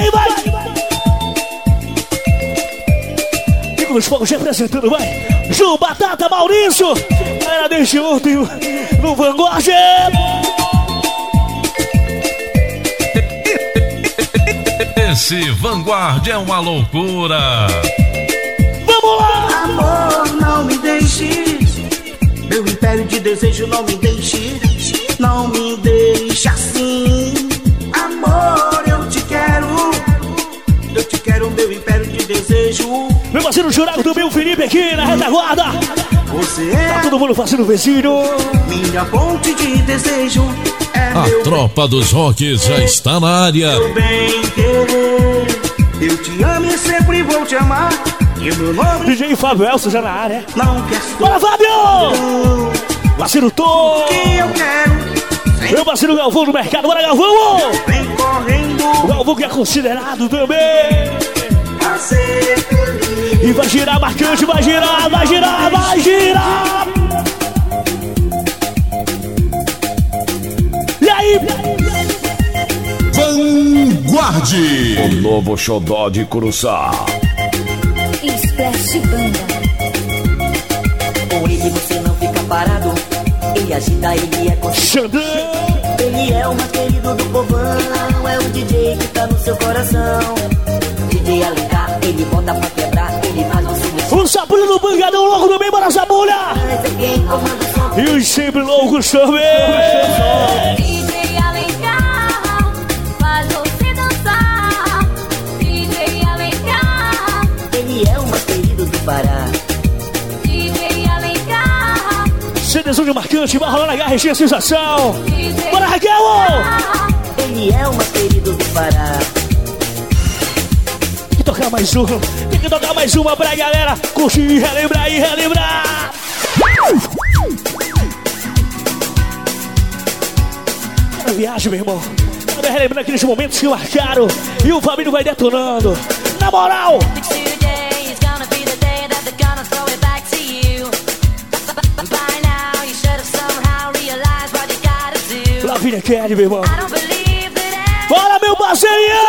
vai! Fico nos fogos representando, vai! Ju, Batata, Maurício! Era desde ontem no Vanguard! Esse Vanguard é uma loucura! Vamos lá! Amor, não me deixe. Meu império de desejo, não me deixe. Não me deixe assim. Amor, eu te quero. Eu te quero, meu império de desejo. Meu parceiro jurado do meu Felipe aqui na retaguarda. Você é tá todo mundo fazendo vizinho. minha ponte de desejo. É a tropa dos rocks já está na área. Meu bem querer. Eu te amo e sempre vou te amar. E o meu nome DJ Fábio Elcio já na área. Não quer. Bora, Fábio! Parceiro Tom. Que eu quero. Meu parceiro Galvão do mercado. Bora, Galvão! Vem correndo. O Galvão que é considerado também. E vai girar, marcante, vai girar, vai girar, vai girar. E aí? Vanguard, o novo xodó de Curuçá. Splash Banda. Com ele você não fica parado. Ele agita, ele é consciente. Ele é o mais querido do povão. É o DJ que tá no seu coração. DJ Alencar, ele bota pra quebrar. Ele faz você mexer. O Sabulho do Bangadão louco também, bora Sabulha! E os sempre loucos também. DJ Alencar faz você dançar. DJ Alencar, ele é o mais querido do Pará. DJ Alencar, CDzão de marcante, vai rolar na garra, a sensação. Bora, Raquel! Ele é o mais querido do Pará. Tem que tocar mais uma, tem que tocar mais uma pra galera curtir e relembrar e relembrar. Cara, viagem, meu irmão. Quero me relembrar aqueles momentos que marcaram e o Fabinho vai detonando. Na moral! Lavínia Kelly, meu irmão. Bora, meu parceiro!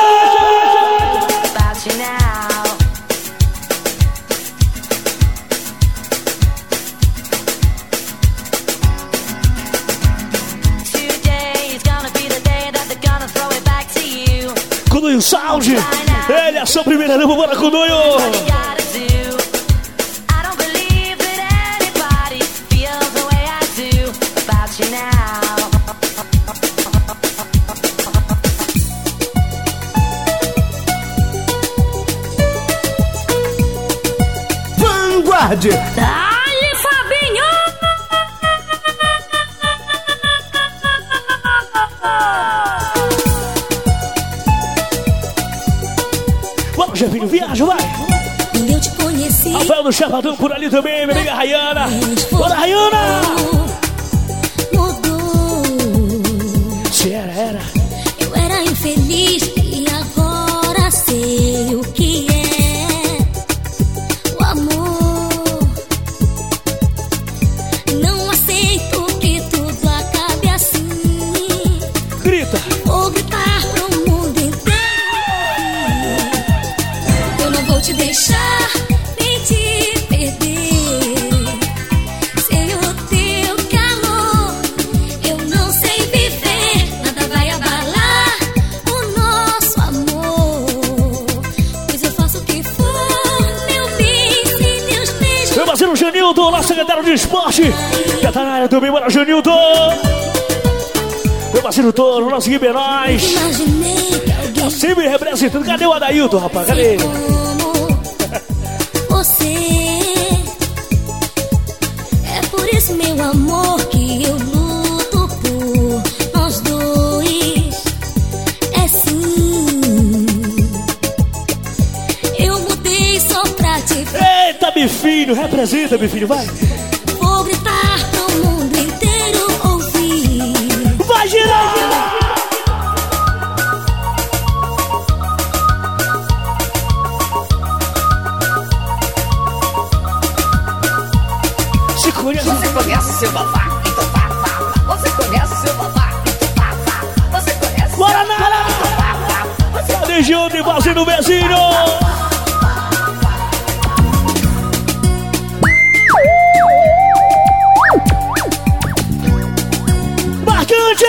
Cununho Sound, ele é a sua primeira dama, bora Cununho! Vanguard! dale Fabinho! Bora, Jefinho, viaja, vai! Eu te conheci. Rafael do Chapadão por ali também, minha amiga Rayana. Bora, Rayana! Mudou. Se era. Eu era infeliz e agora sei o que é o amor. Não aceito que tudo acabe assim. Grita! Vou gritar pro mundo inteiro. Eu não vou te deixar nem te perder. Sem o teu calor eu não sei viver. Nada vai abalar o nosso amor, pois eu faço o que for, meu bem, sem teus beijos. Meu parceiro Janilton, nosso secretário de esporte. Já tá na área também, bora, Janilton! Meu parceiro Toro, nosso Guibenóis. Imaginei que alguém Tá sempre representando. Cadê o Adailton, rapaz? Cadê? como você. É por isso, meu amor, que eu luto por nós dois. É sim. Eu mudei só pra te ver. Eita, Bifinho, representa, Bifinho, vai! Vou gritar pro mundo inteiro ouvir. Vai girar! Se conhece? Você conhece seu babá? Então vá, vá, vá. Você conhece seu babá? Então vá, vá. Você conhece Bora, seu Nara! babá? Então vá, vá. Você desde ontem fazendo o vizinho. Marcante!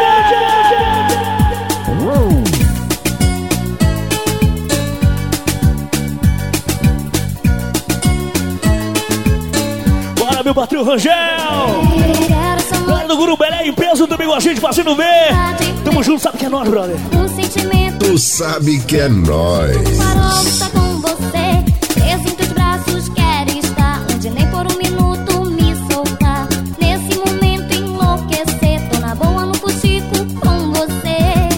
Bora, meu patrão Rangel! Bora do Guru Belém, em peso também com a gente fazendo ver. Tamo junto, sabe que é nós, brother. Um sentimento. Tu sabe que é nóis. Parou, está com você. Preso em teus braços, quer estar. Onde nem por um minuto me soltar. Nesse momento enlouquecer. Tô na boa no fuxico com você.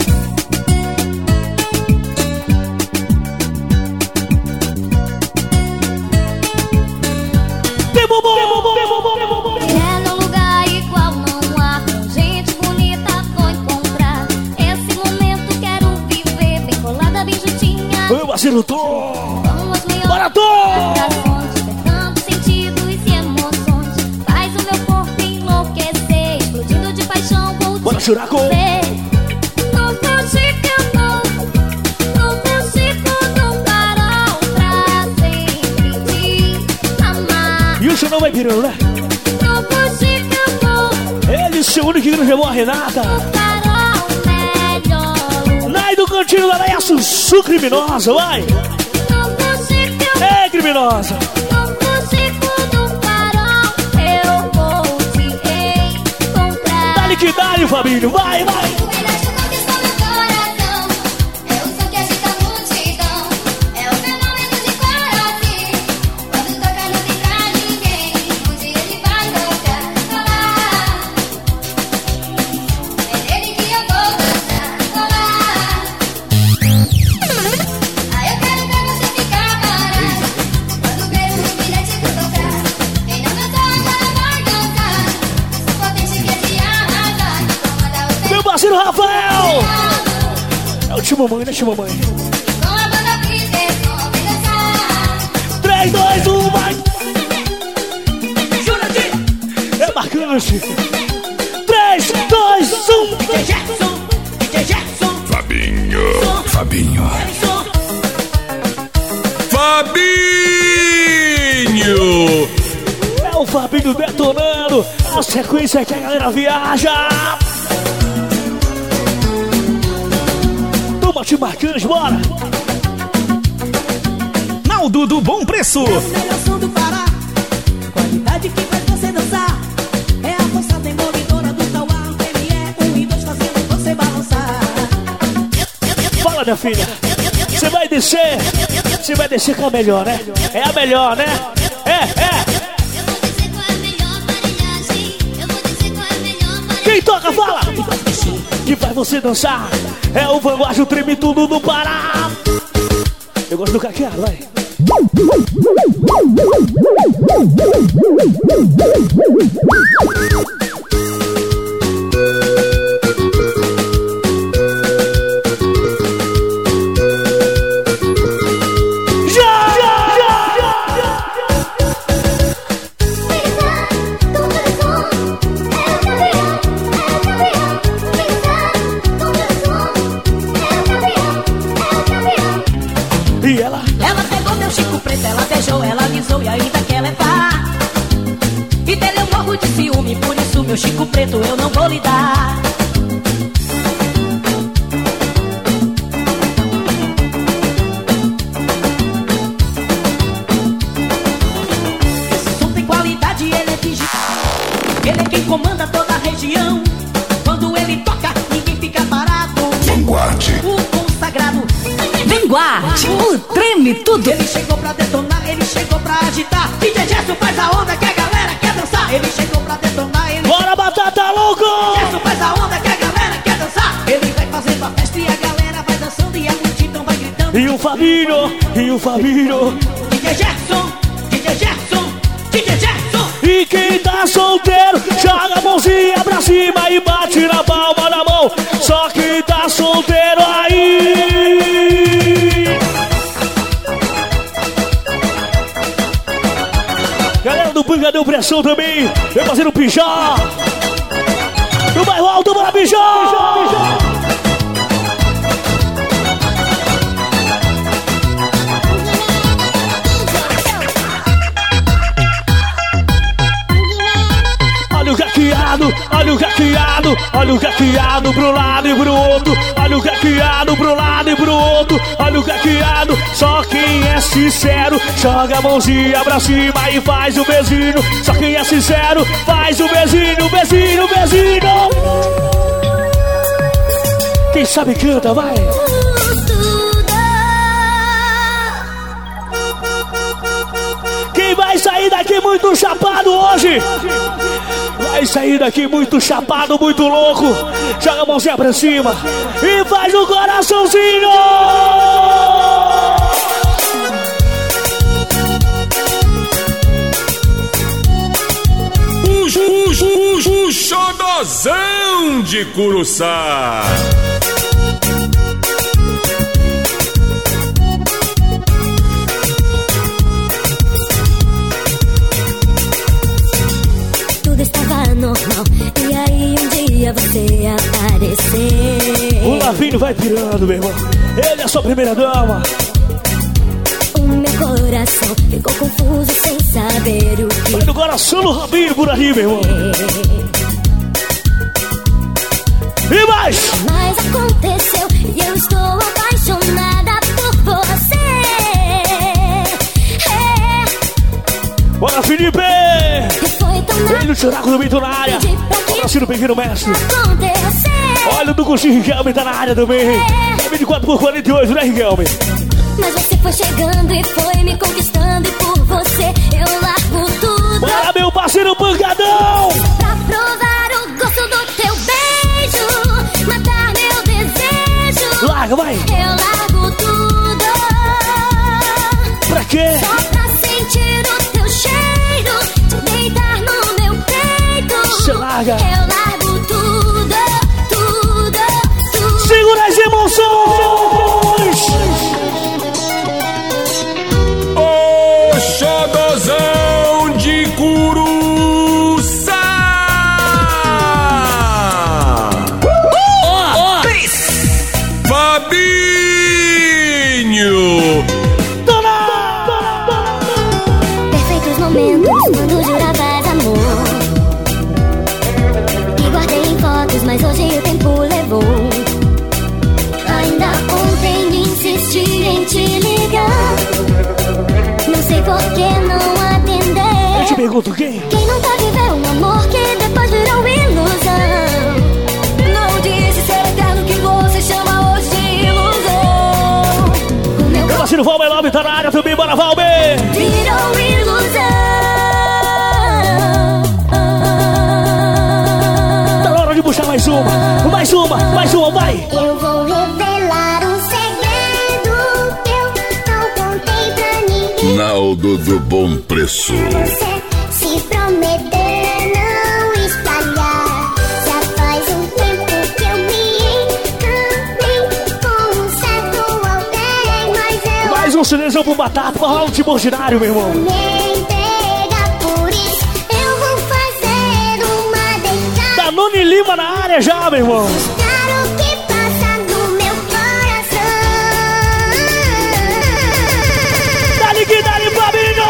Tem bumbum! É num lugar igual não há. Com gente bonita vou encontrar. Esse momento quero viver. Bem colada, bem juntinha. Meu parceiro Tom! Com as maiores Bora, Tom! vibrações, despertando sentidos e emoções. Faz o meu corpo enlouquecer. Explodindo de paixão, vou Bora, te Churaco! dizer. Não consigo, não consigo não parar pra sempre te amar. E o show não vai virando, né? Não consigo Ele, seu único que não chamou a Renata. parar o melhor. Nai do cantinho da Leia Sussu criminosa, vai! Não consigo, Ei, criminosa! não consigo não parar. Eu vou te encontrar. Dá-lhe que dá-lhe, Fabinho, vai, vai! O melhor de conquistar meu coração. É o som que agita a multidão. É o fenômeno de coração. Quando toca não tem pra ninguém. Um dia ele vai tocar, falar. É nele que eu vou dançar, falar. Ah, eu quero pra você ficar parado. Quando ver o bilhete vou tocar. Quem não dançar agora vai dançar. Sou potente que é de arrasar. Então manda o Meu parceiro Rafael! É o tio mamãe, né, tio mamãe? com a banda Peterson, vem dançar. 3, 2, 1, vai! Jurandir, É marcante! 3, 2, 1! DJ Gerson, DJ Gerson, Fabinho. Fabinho. Emerson, Fabinho. É o Fabinho detonando a sequência que a galera viaja! Toma, tio Marcante, bora! Naldo do Bom Preço. o melhor som do Pará. Qualidade que faz você dançar. É a força demolidora do Tauá. Ele é 1 e 2 fazendo você balançar. Fala, minha filha! Você vai descer! Você vai descer com a melhor, né? É a melhor, né? É! Eu vou dizer qual é a melhor aparelhagem. Eu vou dizer qual é a melhor aparelhagem. Quem toca, fala! Que faz você dançar! É o Vanguard, o treme tudo do Pará! Eu gosto do caqueado, vai! E ela? Ela pegou meu Chico Preto, ela beijou, ela alisou e ainda quer levar. E dele eu morro de ciúme, por isso meu Chico Preto eu não vou lhe dar. Esse som tem qualidade, ele é digital. Ele é quem comanda toda a região. Quando ele toca, ninguém fica parado. Vanguard. O consagrado. Vanguard, o treme tudo. Ele chegou pra detonar, ele chegou pra agitar. DJ Gerson faz a onda que a galera quer dançar. Ele chegou pra detonar, ele Bora, Batata Louco! Gerson faz a onda que a galera quer dançar. Ele vai fazendo a festa e a galera vai dançando e a multidão vai gritando. E o Fabinho, e o Fabinho. DJ Gerson, DJ Gerson, DJ Gerson. E quem tá solteiro, joga a mãozinha pra cima e bate na palma da mão. Só quem tá solteiro aí. Galera do Panga deu pressão também. Vem fazendo Pijó. No bairro alto, bora Pijó. olha o caqueado, olha o caqueado pro lado e pro outro, olha o caqueado pro lado e pro outro, olha o caqueado. Só quem é sincero joga a mãozinha pra cima e faz o beijinho. Só quem é sincero faz o beijinho, beijinho, beijinho. Quem sabe canta, vai. Quem vai sair daqui muito chapado hoje? Vai sair daqui muito chapado, muito louco. Joga a mãozinha pra cima e faz o coraçãozinho. O xodozão de Curuçá. Tudo estava normal, e aí um dia você apareceu. O Lavinho vai pirando, meu irmão. Ele é a sua primeira dama. O meu coração ficou confuso sem saber o que. Vai no coração do Rabinho por ali, meu irmão. E mais! Mas aconteceu e eu estou apaixonada por você. Bora, Felipe! Ele no Churaco do Mito na área. Abraço pequeno mestre. Olha o do Coxinho Riquelme tá na área também. 24x48, né, Riquelme? Mas você foi chegando e foi me conquistando, e por você eu largo tudo. Bora, meu parceiro pancadão! Pra provar o gosto do teu beijo, matar meu desejo. Larga, vai! Eu largo tudo. Pra quê? Só pra sentir o teu cheiro, te deitar no meu peito. Você larga! Eu largo tudo, tudo, tudo. Segura as emoções! Xodozão de Curuçá. Fabinho. Perfeitos momentos quando juravas amor, que guardei em fotos, mas hoje o tempo levou. Ainda ontem insisti em te ligar, não sei por que não atender. Eu te pergunto quem? Quem nunca viveu um amor que depois virou ilusão? Não disse ser eterno que você chama hoje de ilusão. O meu Meu parceiro Valber Love tá na área também, bora Valber! virou ilusão. Tá na hora de puxar mais uma, vai! Eu vou revelar um segredo que eu não contei pra ninguém. Naldo do Bom Preço. Você se prometer não espalhar. Já faz um tempo que eu me encantei com um certo alguém, mas eu Mais um silêncio pro Batata, pra rolar um time ordinário, meu irmão. me entregar, por isso eu vou fazer uma declaração. Danone Lima na área já, meu irmão. Claro que passa no meu coração. Dali que dali, Fabinho!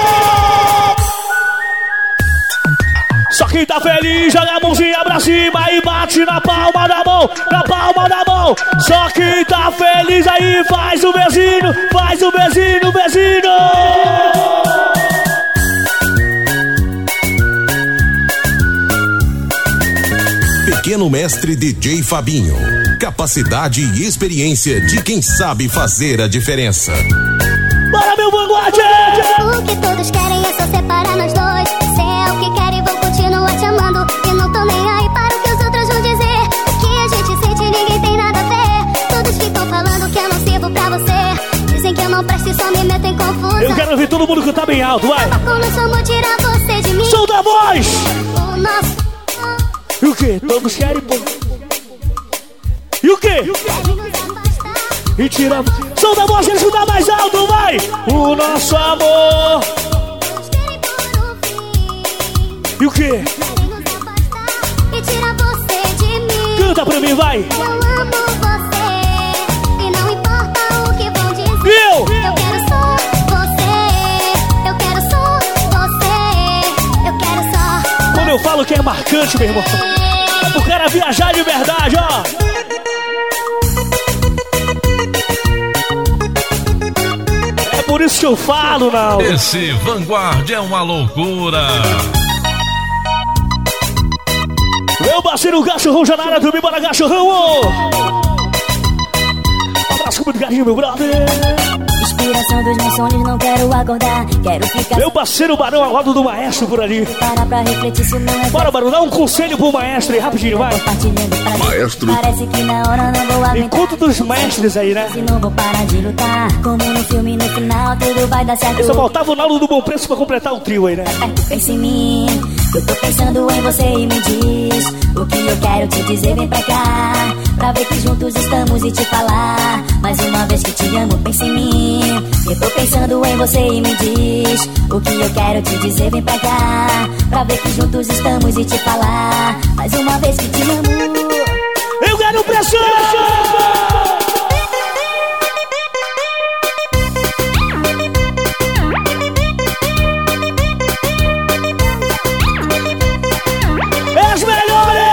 Só quem tá feliz, joga a mãozinha pra cima e bate na palma da mão, na palma da mão. Só quem tá feliz aí faz o beijinho, beijinho. Pequeno mestre DJ Fabinho. Capacidade e experiência de quem sabe fazer a diferença. Bora, meu vanguarda! O que todos querem é só separar nós dois. Se é o que quero e vou continuar te amando, e não tô nem aí para o que os outros vão dizer. O que a gente sente ninguém tem nada a ver. Todos ficam falando que eu não sirvo pra você. Dizem que eu não presto e só me meto em confusão. Eu quero ver todo mundo cantar bem alto, vai! Começou a tirar você de mim. Solta a voz! O nosso E o que? Todos querem pô. E o que? E tira. Solta a voz, ele escuta mais alto, vai! O nosso amor. E o que? e tira você de mim. Canta pra mim, vai! Eu amo você e não importa o que vão dizer. Eu quero só você. Eu quero só você. Eu quero só. Quando eu falo que é marcante, meu irmão, isso que eu falo, não. Esse Vanguardia é uma loucura. Meu parceiro Cachorrão já na área também, bora Cachorrão! Um abraço com muito carinho, meu brother. Inspiração dos meus sonhos, não quero acordar. Quero ficar. Meu parceiro Barão, ao lado do maestro por ali. Para pra refletir se não é. Bora, Barão, dá um conselho pro maestro aí, rapidinho, vai. Maestro. Parece que na hora não vou aguentar. Encontro dos mestres aí, né? Se não vou parar de lutar. Como no filme, no final, tudo vai dar certo. Só faltava o Naldo do Bom Preço pra completar o trio aí, né? Pensa em mim, eu tô pensando em você e me diz o que eu quero te dizer, vem pra cá. Pra ver que juntos estamos e te falar. Mais uma vez que te amo, pensa em mim. Eu tô pensando em você e me diz o que eu quero te dizer, vem pra cá. Pra ver que juntos estamos e te falar. Mais uma vez que te amo. Eu quero pressão! As melhores!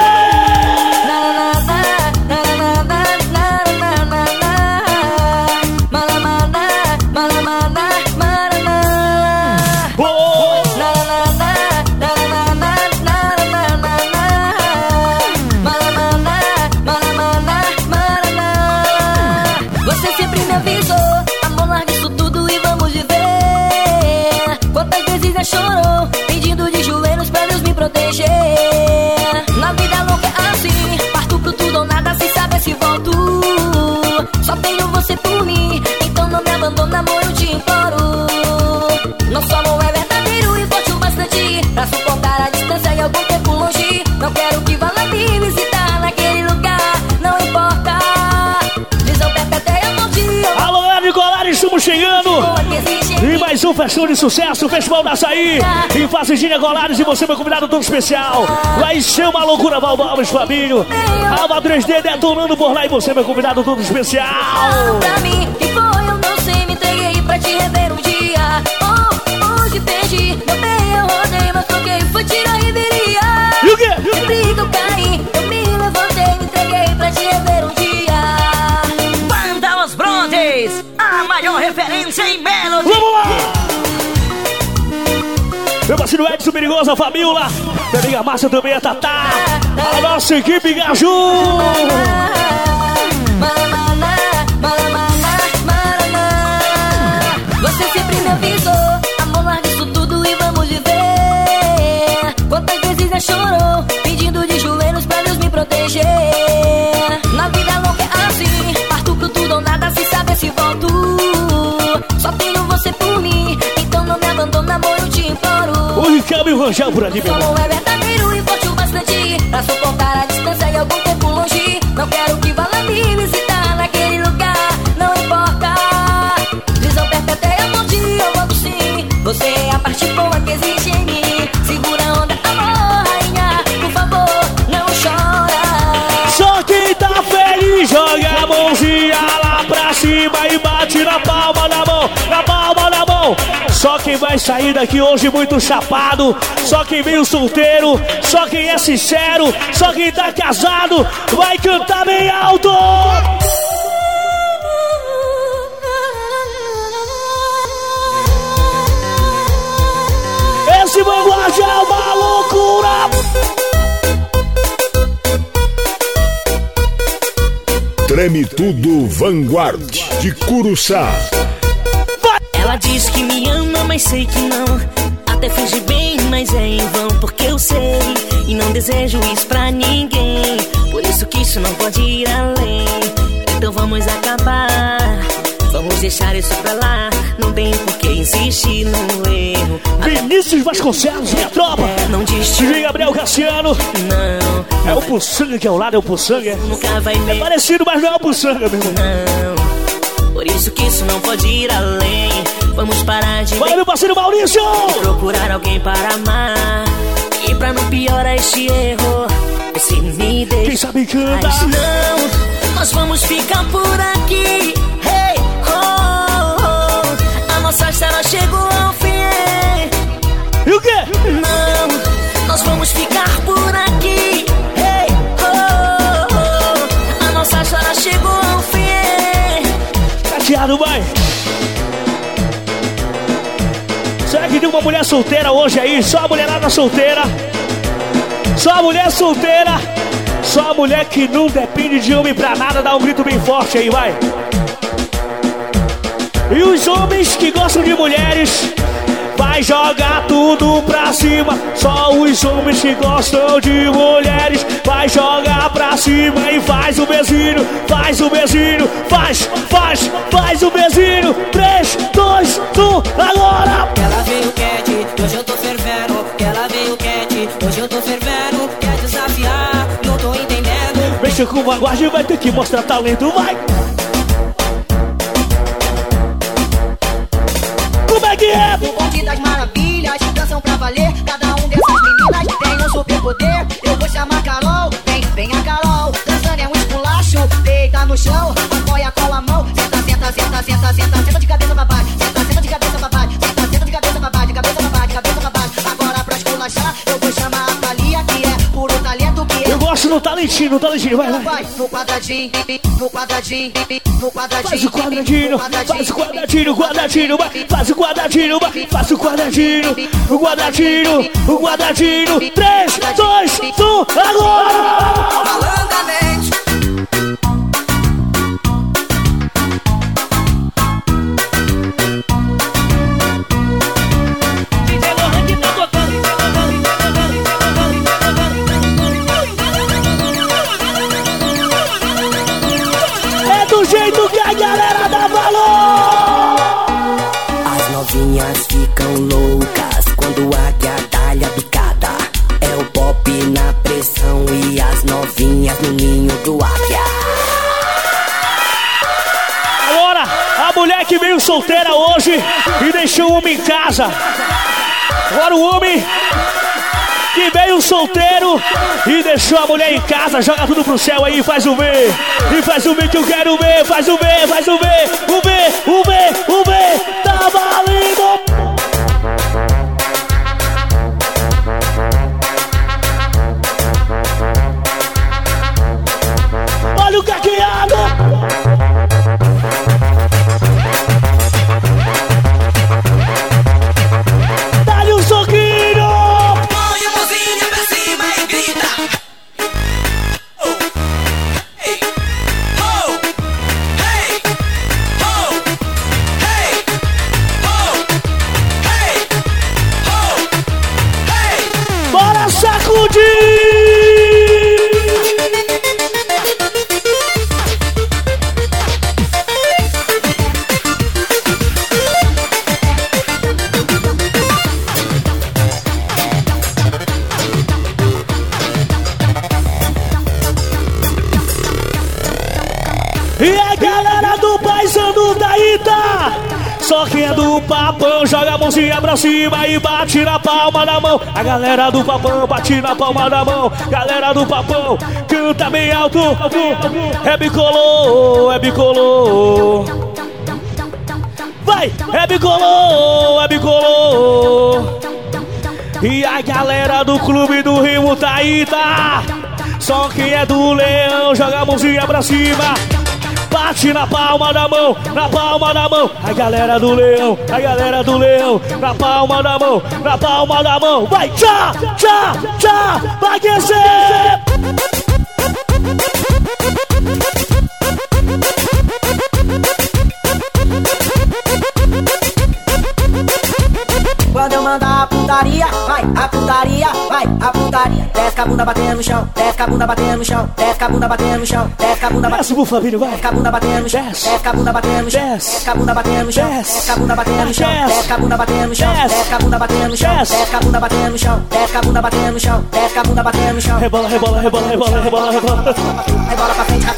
Você sempre me avisou, amor, larga isso tudo e vamos viver. Quantas vezes já chorou, pedindo de joelhos pra Deus me proteger. Na vida louca é assim, parto pro tudo ou nada, sem saber se volto. Só tenho você por mim, então não me abandona, amor, eu te imploro. Nosso amor é verdadeiro e forte o bastante pra suportar a distância e algum tempo longe. Não quero que vá lá me visitar naquele lugar, não importa. Visão perpétua é amor de eu. Alô, Nicolás, estamos chegando! E mais um festão de sucesso, Festival da Açaí. Em Fazendinha Colares e você, meu convidado todo especial. Vai ser uma loucura, Valvalves, Fabinho. Alva 3D detonando por lá e você, meu convidado todo especial. Pra mim, que foi, eu não sei, me entreguei pra te rever um dia. Hoje perdi, meu bem, eu rodei, mas troquei, foi tiro e viria. E o quê? Sempre que eu caí, eu me levantei, me entreguei pra te rever um dia. Banda Os Brontes, a maior referência em Melody. Vamos lá! Meu parceiro Edson Perigoso, a Fabiola. Minha amiga Márcia também, a Tatá. A nossa equipe Gaju. Você sempre me avisou, amor, larga isso tudo e vamos viver. Quantas vezes já chorou, pedindo de joelhos pra Deus me proteger. Na vida louca é assim, parto pro tudo ou nada, sem saber se volto. Só tenho você por mim, então não me abandona, amor, eu te imploro. O Ricardo e o Rangel por ali, meu irmão. É verdadeiro e forte o bastante pra suportar a distância e algum tempo longe. Não quero que vá lá me visitar naquele lugar, não importa. Visão perpétua é amor de eu volto sim. Você é a parte boa que existe em mim. Segura a onda, amor, rainha, por favor, não chora. Só quem tá feliz joga a mãozinha lá pra cima e bate na palma da mão, na palma da mão. Só quem vai sair daqui hoje muito chapado, só quem veio solteiro, só quem é sincero, só quem tá casado, vai cantar bem alto! Esse Vanguardia é uma loucura! Treme tudo Vanguardia de Curuçá. Ela diz que me ama, mas sei que não. Até finge bem, mas é em vão. Porque eu sei e não desejo isso pra ninguém. Por isso que isso não pode ir além. Então vamos acabar, vamos deixar isso pra lá. Não tem por que insistir no erro. Vinícius Vasconcelos, minha tropa. Não diste. DJ Gabriel Cassiano. Não. É o Puçanga que é ao lado, é o Puçanga. Nunca vai ver. É parecido, mas não é o Puçanga, meu irmão. Não. Por isso que isso não pode ir além. Vamos parar de... Vai, meu parceiro Maurício! Procurar alguém para amar. E pra não piorar este erro, você me deixa. Quem sabe canta. Mas não, nós vamos ficar por aqui. Hey, oh, oh. A nossa história chegou ao fim. E o quê? Não, nós vamos ficar por aqui. Hey, oh, oh. A nossa história chegou ao fim. Cateado, vai! Será que tem uma mulher solteira hoje aí? Só a mulherada solteira. Só a mulher solteira. Só a mulher que não depende de homem pra nada. Dá um grito bem forte aí, vai. E os homens que gostam de mulheres, vai jogar tudo pra cima. Só os homens que gostam de mulheres, vai jogar pra cima e faz o bezinho, faz o bezinho, faz o bezinho. 3, 2, 1, agora! Ela veio quente, hoje eu tô fervendo. Ela veio quente, hoje eu tô fervendo. Quer desafiar, não tô entendendo. Mexa com vanguarda e vai ter que mostrar talento, vai! Como é que é? O bonde das maravilhas, dançam pra valer. Cada um dessas meninas tem um superpoder. Eu vou chamar Carol, vem a Carol. Dançando é um esculacho, deita no chão, apoia com a mão. Senta de cabeça pra baixo. Senta de cabeça pra baixo. Senta de cabeça pra baixo, de cabeça pra baixo, de cabeça pra baixo. Agora pra esculachar, eu vou chamar a Thalia, que é puro talento, que é. Eu gosto no talentinho, vai. No quadradinho, no quadradinho, no quadradinho. Faz o quadradinho, faz o quadradinho, vai. Faz o quadradinho, vai. Faz o quadradinho, o quadradinho, o quadradinho. 3, 2, 1, agora! Malandamente. É do jeito que a galera dá valor! As novinhas ficam loucas quando a guiadalha bicada. É o pop na pressão e as novinhas no ninho do águia. Agora, a mulher que veio solteira hoje e deixou o homem em casa. Agora o homem que veio solteiro e deixou a mulher em casa. Joga tudo pro céu aí, faz o V. E faz o V que eu quero ver. Faz o V, faz o V. O V, tá valendo. Olha o caqueado. Dá-lhe um soquinho. Põe a mãozinha pra cima e grita. Hey, ho, hey, ho, hey, ho, hey, ho, hey. Bora sacudir. E a galera do Paisano da Ita, só quem é do papão joga a mãozinha pra cima e bate na palma da mão. A galera do papão bate na palma da mão. Galera do papão canta bem alto. É bicolor, é bicolor. Vai, é bicolor, é bicolor. E a galera do clube do Rio Taíta, só quem é do leão joga a mãozinha pra cima. Bate na palma da mão, na palma da mão. A galera do leão, a galera do leão. Na palma da mão, na palma da mão. Vai, tchá, tchá, tchá, vai aquecer. Quando eu mandar a putaria, vai, a putaria, vai, a putaria. Desce a bunda batendo no chão, desce a bunda batendo no chão, desce a bunda batendo no chão, desce a bunda batendo no chão. Desce a bunda batendo no chão, desce a bunda batendo no chão, desce a bunda batendo no chão, desce a bunda batendo no chão, desce a bunda batendo no chão, desce a bunda batendo no chão, desce a bunda batendo no chão, desce a bunda batendo no chão, desce a bunda batendo no chão. Rebola, rebola, rebola, rebola, rebola, rebola. Rebola pra frente,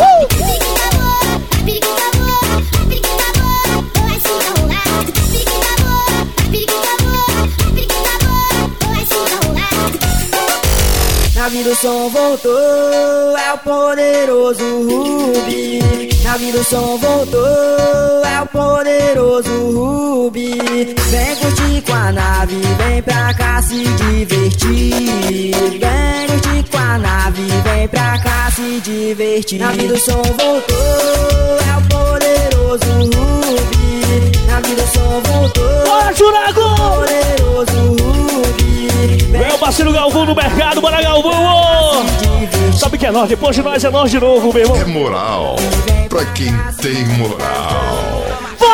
na vida o som voltou, é o poderoso Rubi. Na vida o som voltou, é o poderoso Rubi. Vem curtir com a nave, vem pra cá se divertir. Vem curtir com a nave, vem pra cá se divertir. Na vida o som voltou, é o poderoso Rubi. Na vida o som voltou, bora, Jurago! parceiro Galvão no mercado, bora Galvão! Sabe que é nós, depois de nós é nós de novo, meu irmão. É moral pra quem tem moral.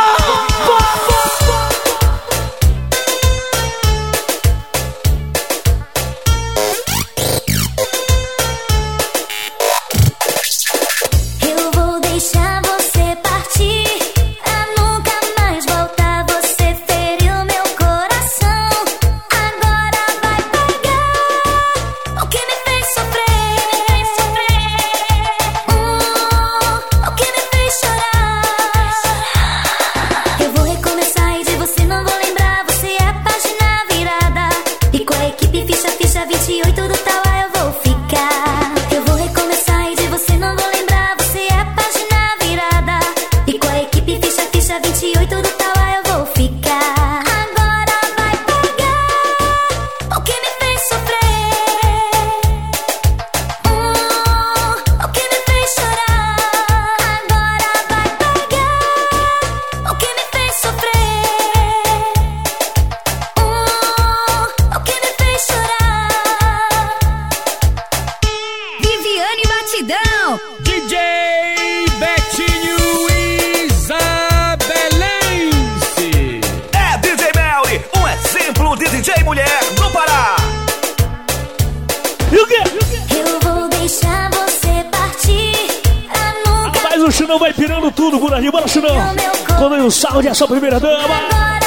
Chunão vai pirando tudo por ali, bora Chunão. Quando o Saúde é a sua primeira dama.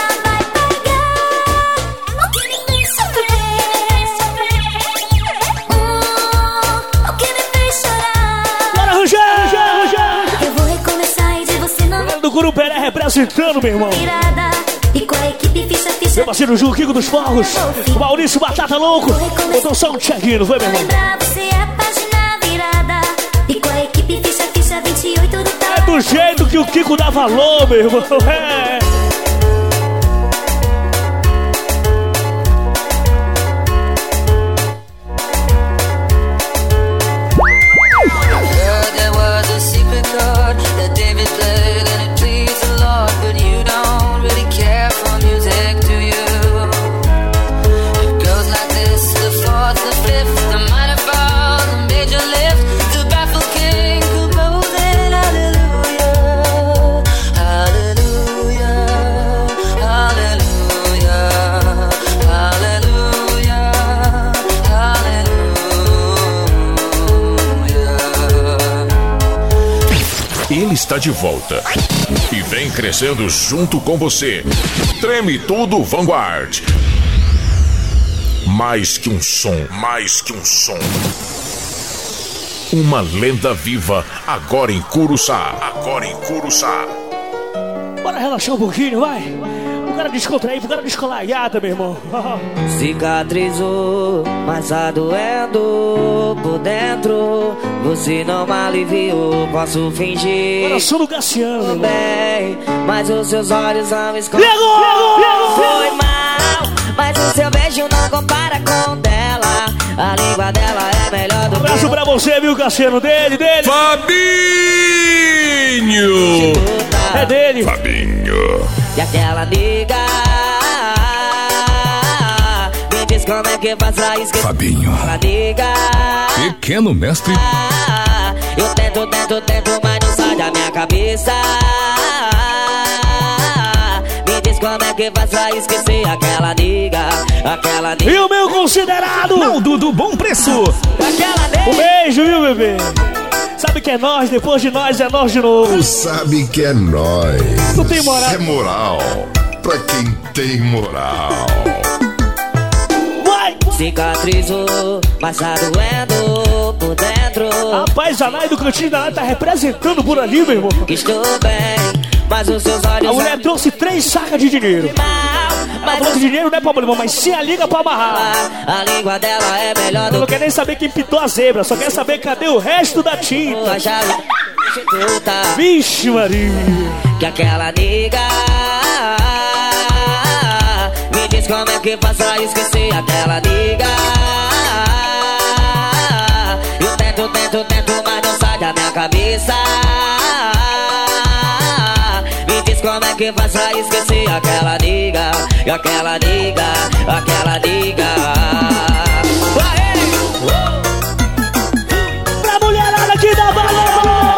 Bora Rogério! Eu vou recomeçar e de você não. Galera do Curupé representando, meu irmão. E com a equipe ficha. Meu parceiro Ju, Kiko dos Fogos. O Maurício Batata Louco. Botou só um check-in, não foi, meu irmão? Você é a página virada. E com a equipe ficha 28 do tal. É do jeito que o Kiko dá valor, meu irmão. É. Ele está de volta e vem crescendo junto com você. Treme tudo Vanguard. Mais que um som, mais que um som. Uma lenda viva, agora em Curuçá. Agora em Curuçá. Bora relaxar um pouquinho, vai. O cara descontrair, o cara descolaiada, meu irmão. Cicatrizou, mas tá doendo por dentro. Você não me aliviou, posso fingir. Coração do Cassiano, bem, mas os seus olhos não me escondem. Foi mal, mas o seu beijo não compara com o dela. A língua dela é melhor do que. Abraço pra você, viu, Cassiano? Dele. Fabinho! É dele. Fabinho. E aquela nega me diz como é que faz pra esquecer. Fabinho. Aquela nega, pequeno mestre. eu tento, mas não sai da minha cabeça. Me diz como é que faz pra esquecer aquela nega. E o meu considerado Naldo do Bom Preço. Aquela nega. Um beijo, viu, bebê? Sabe que é nós, depois de nós é nós de novo. Tu sabe que é nós. Tu tem moral. É moral pra quem tem moral. Vai! Cicatrizou, mas tá doendo por dentro. Rapaz, a Nai do Cantinho da Nai tá representando por ali, meu irmão. Estou bem, mas os seus olhos. A mulher trouxe 3 sacas de dinheiro. Ela falou que dinheiro não é problema, mas sim a liga pra amarrar. A língua dela é melhor do que. Não quer nem saber quem pintou a zebra, só quer saber cadê o resto da tinta. Vixe, Maria. Que aquela nega me diz como é que faz pra esquecer aquela nega. Eu tento, mas não sai da minha cabeça. Me diz como é que faz pra esquecer aquela nega. Aquela nega. Pra mulherada que dá valor.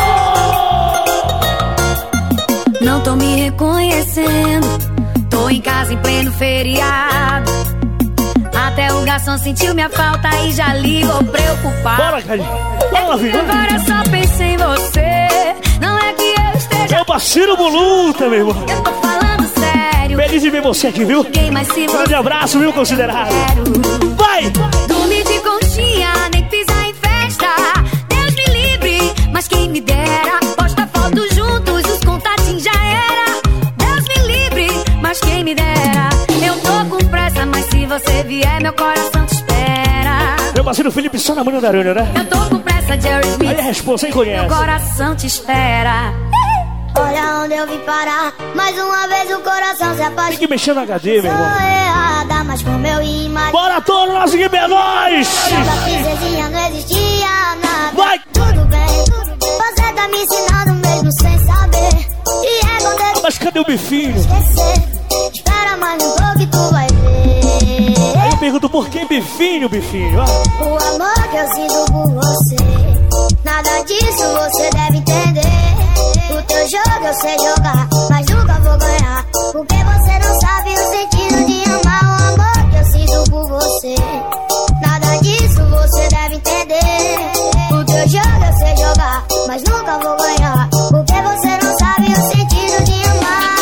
Não tô me reconhecendo. Tô em casa em pleno feriado. Até o garçom sentiu minha falta e já ligou preocupado. Bora, Carinho. Bora, filho. Agora só pensei em você. Não é que eu esteja... Meu parceiro Boluta, meu irmão. Eu tô falando sério. Feliz de ver você aqui, viu? Mas se grande abraço, viu, considerado. Vai! Dormir de conchinha, nem pisar em festa. Deus me livre, mas quem me dera. Posta foto juntos, os contatinhos já era. Deus me livre, mas quem me dera. Eu tô com pressa, mas se você vier, meu coração te espera. Meu parceiro Felipe só na manhã da aranha, né? Eu tô com pressa, Jerry Smith. Aí é a resposta, hein, conhece? Meu coração te espera. Olha onde eu vim parar. Mais uma vez o coração se apaixona. Tem que mexer no HD, meu irmão. Sou errada, mas como eu imagino. Bora todo nosso equipe, é nóis! Aquela princesinha não existia nada. Vai! Tudo bem, você tá me ensinando mesmo sem saber. E é quando eu... Mas cadê o bifinho? Esquecer. Espera mais um pouco e tu vai ver. Aí eu pergunto por que bifinho, bifinho? O amor que eu sinto por você. Nada disso você deve entender. O teu jogo eu sei jogar, mas nunca vou ganhar. Porque você não sabe o sentido de amar. O amor que eu sinto por você. Nada disso você deve entender. O teu jogo eu sei jogar, mas nunca vou ganhar. Porque você não sabe o sentido de amar.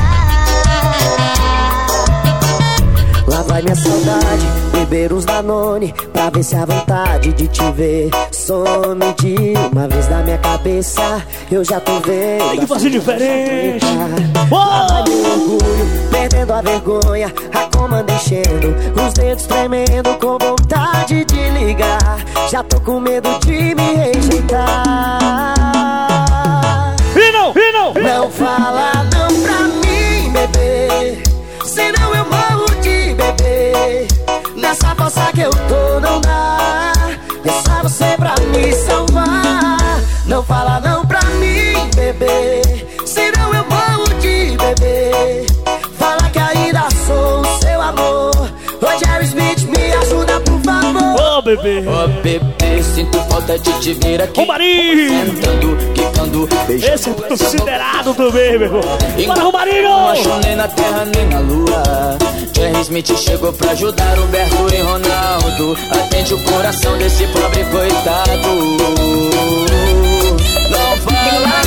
Lá vai minha saudade, beber uns Danone pra ver se a vontade de te ver some de uma vez na minha cabeça. Eu já tô vendo. Tem que fazer diferente. Vai meu orgulho, perdendo a vergonha, a comanda enchendo, os dedos tremendo com vontade de ligar. Já tô com medo de me rejeitar. E não! Não fala não pra mim, bebê, senão eu morro de beber. Nessa força que eu tô não dá. É só você pra me salvar. Não fala não pra mim, bebê, senão eu morro de beber. Fala que ainda sou o seu amor. Ô Jerry Smith, me ajuda por favor. Ô bebê, sinto falta de te ver aqui. Ô Marinho, sentando, quicando, beijando. Esse é considerado também, meu irmão. Bora, Romarinho! Não achou nem na terra nem na lua. Jerry Smith chegou pra ajudar o Berto e Ronaldo. Atende o coração desse pobre coitado. Não fala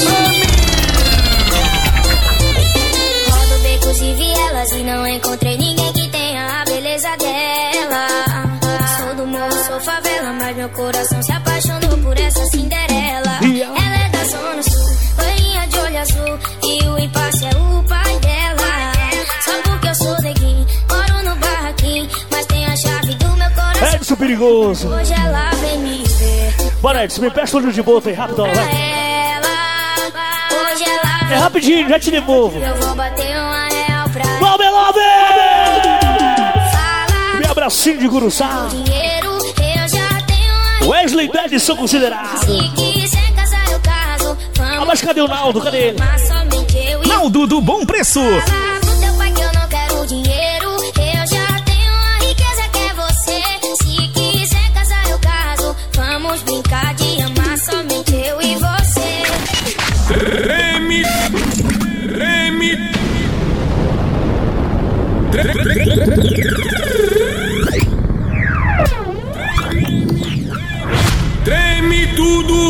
Rodo becos e vielas e não encontrei ninguém que tenha a beleza dela. Sou do morro, sou favela, mas meu coração se apaixonou por essa Cinderela. Ela é da Zona Sul, loirinha de olho azul, e o impasse é o pai dela. Só porque eu sou neguinho, moro no barraquinho, mas tenho a chave do meu coração. Edson perigoso. Hoje ela vem me ver. Bora, Edson, me presta o olho de boto aí, rapidão, vai. Hoje ela É rapidinho, já te devolvo. eu vou bater uma real pra Vamos, Love! Me abracinho de Guruçá. dinheiro, eu já tenho uma. Wesley e Edson considerado. Se quiser casar, eu caso. Ah, mas cadê o Naldo? Cadê ele? Mas somente eu e Naldo do Bom Preço. falar pro teu pai que eu não quero dinheiro. Eu já tenho a riqueza que é você. Se quiser casar, eu caso. Vamos brincar de amar somente eu e você. Treme. Treme tudo,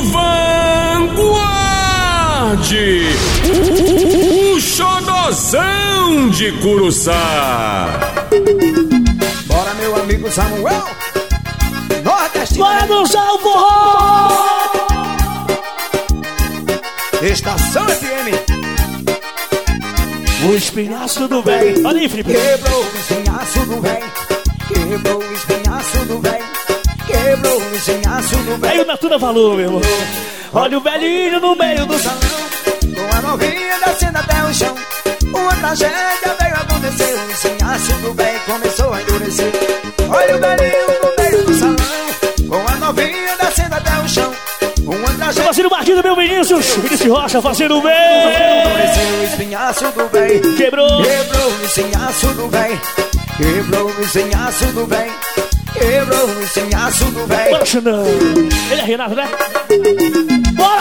Vanguarde. O xodozão de Curuçá. Bora, meu amigo Samuel. Nordestino. Bora dançar o forró! Estação FM. O espinhaço do bem. Olha aí, Felipe. Quebrou o espinhaço do bem. Quebrou o espinhaço do bem. Quebrou o espinhaço do bem. Aí o Natura falou, meu irmão. Olha o velhinho no meio do salão, com a novinha descendo até o chão. Uma tragédia veio acontecer. O espinhaço do bem começou a endurecer. Olha o velhinho no meio do salão, com a novinha descendo até o chão. Uma tragédia. Fazendo partido, meu Vinícius. Vinícius Rocha fazendo bem. Endureceu o espinhaço do bem. Quebrou. Quebrou o espinhaço do bem. Quebrou o espinhaço do bem. quebrou sem aço do velho. Bora, Xandão. Ele é Renato, né? Bora!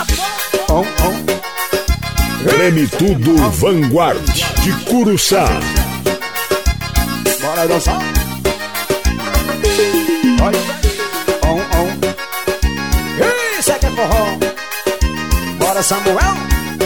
Treme Tudo Vanguard de Curuçá. Bora dançar. Olha. Isso é que é forró. Bora, Samuel.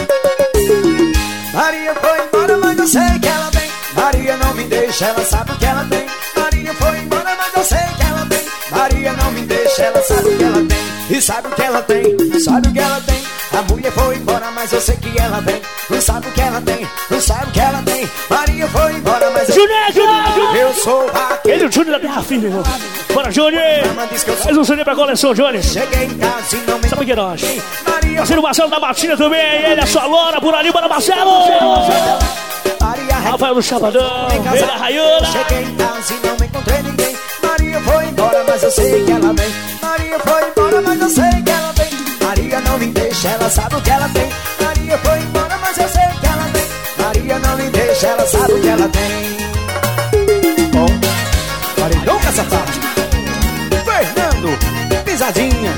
Maria foi embora, mas eu sei que ela vem. Maria não me deixa, ela sabe o que ela tem. Maria foi embora, mas eu sei que ela vem. Maria não me deixa, ela sabe o que ela tem. E sabe o que ela tem, sabe o que ela tem. A mulher foi embora, mas eu sei que ela vem. Não sabe o que ela tem, não sabe o que ela tem. Maria foi embora, mas eu eu sou vaqueiro. Ele é o Júnior da Terra Firme, irmão. Bora, Júnior! Mais um CD pra coleção, Júnior. Cheguei em casa e não me... Sabe o que é nós? Parceiro Marcelo da Matinha também. Ele é sua Lora por ali, bora, Marcelo! Rafael do Chabadão. Ele é a Rayana. Cheguei em casa e não encontrei ninguém. Maria foi embora, mas eu sei que ela vem. Maria foi embora, mas eu sei que ela vem. Maria não me deixa, ela sabe o que ela tem. Maria foi embora, mas eu sei que ela vem. Maria não me deixa, ela sabe o que ela tem. Paredão com essa parte. Fernando, pisadinha.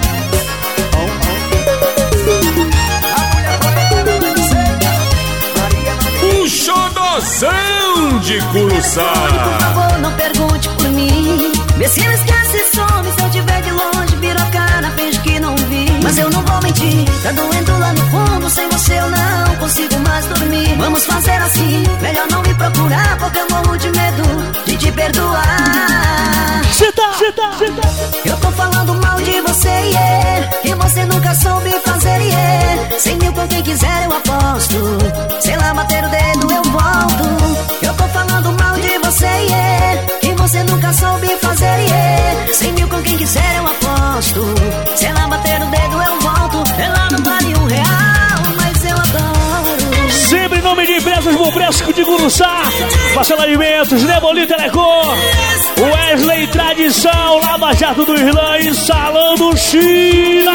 O xodozão de Curuçá. Por favor, não pergunte por mim. Vê se não esquece e some. Se eu tiver de longe, vira a cara, finge que não vi. Mas eu não vou mentir, tá doendo lá no fundo. Sem você eu não consigo mais dormir. Vamos fazer assim, melhor não me procurar, porque eu morro de medo de te perdoar. Eu tô falando mal de você, yeah. Que você nunca soube fazer, yeah. 100 mil com quem quiser eu aposto. Sei lá, bater o dedo eu volto. Eu tô falando mal de você, yeah. Que você nunca soube fazer, yeah. 100 mil com quem quiser eu aposto. Sei lá, bater o dedo eu volto. Ela não vale R$1, mas eu adoro. Sempre em nome de Empresas Bom Preço de Curuçá. Marcelo Alimentos, Neboli Telecom, Wesley Tradição, Lava Jato do Irlã e Salão do China.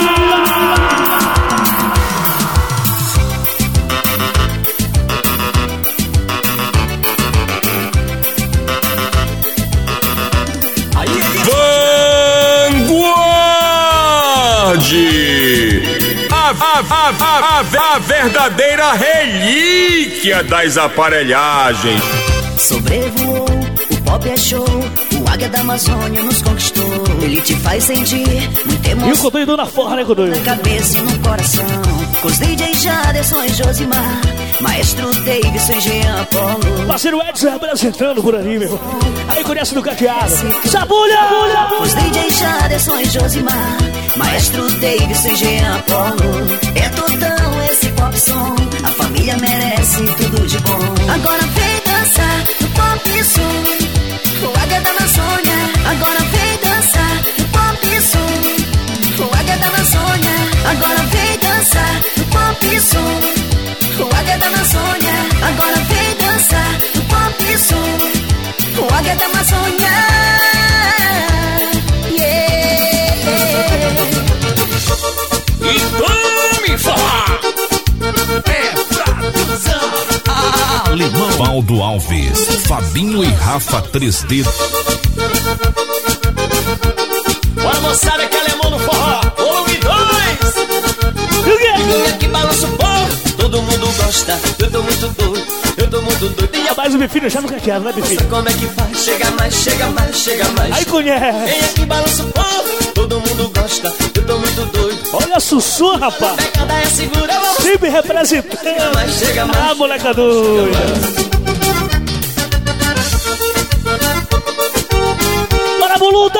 A verdadeira relíquia das aparelhagens. Sobrevoou, o pop é show. O águia da Amazônia nos conquistou. Ele te faz sentir muita emoção. E o Codoido na forra, né, Codoido? Na cabeça e no coração. Com os DJs Jaderson e Josimar, Maestro Davidson e Jean Apolo. Parceiro Edson representando por ali, meu. Aí conhece do cadeado. Sabulha! Com os DJs Jaderson e Josimar, Maestro Davidson e Jean Apolo. É todão esse pop som. A família merece tudo de bom. Agora vem dançar no pop som. O águia da Amazônia. Agora vem dançar no pop som. O águia da Amazônia. Agora vem dançar no pop som. O águia da Amazônia. Agora vem dançar no pop som. O águia da Amazônia. E tome forró! Alemão Valdo Alves, Fabinho e Rafa 3D. Bora, moçada, que alemão no forró. Volume 2. Menina que balança o povo, todo mundo gosta. Eu tô muito doido, eu tô muito doido. E mais o Bifilho já não quer quero, né, Bifilho? Como é que faz? Chega mais, chega mais, chega mais. Aí conhece. Vem aqui, balança o povo, todo mundo gosta. Eu tô muito doido. Olha a Sussu, rapaz. Pegada é segura, vamos. Sempre representando. Chega mais, chega mais. Ah, moleca doida. Bora, boluda!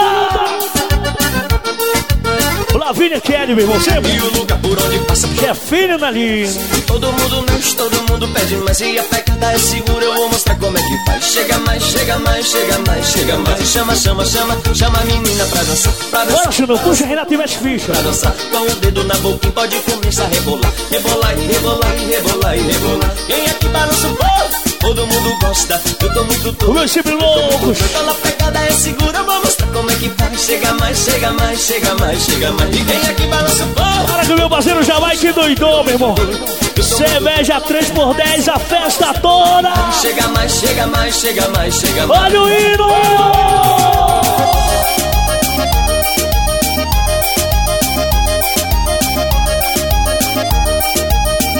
Lavínia Kelly, meu irmão, sempre. E o lugar por onde passa que é filho na linha. Todo mundo mexe, todo mundo pede mais. E a pegada é segura, eu vou mostrar como é que faz. Chega mais, chega mais, chega mais, chega mais. Chama, chama, chama, chama a menina pra dançar. Bora, Chuno, puxa Renato e mexe ficha. Pra dançar, com o dedo na boca, pode começar a rebolar. Rebolar, e rebolar, e rebolar, e rebolar. Quem é que balança o povo? Todo mundo gosta, eu tô muito doido. O meu sempre loucos. A pegada é segura, vou mostrar como é que faz. Chega mais, chega mais, chega mais, chega mais. E quem é que balança o povo? Para que o meu parceiro já vai que doidou, meu irmão. Cerveja 3x10, a festa toda. Chega mais, chega mais, chega mais, chega mais. Olha o hino!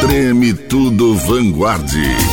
Treme Tudo Vanguard.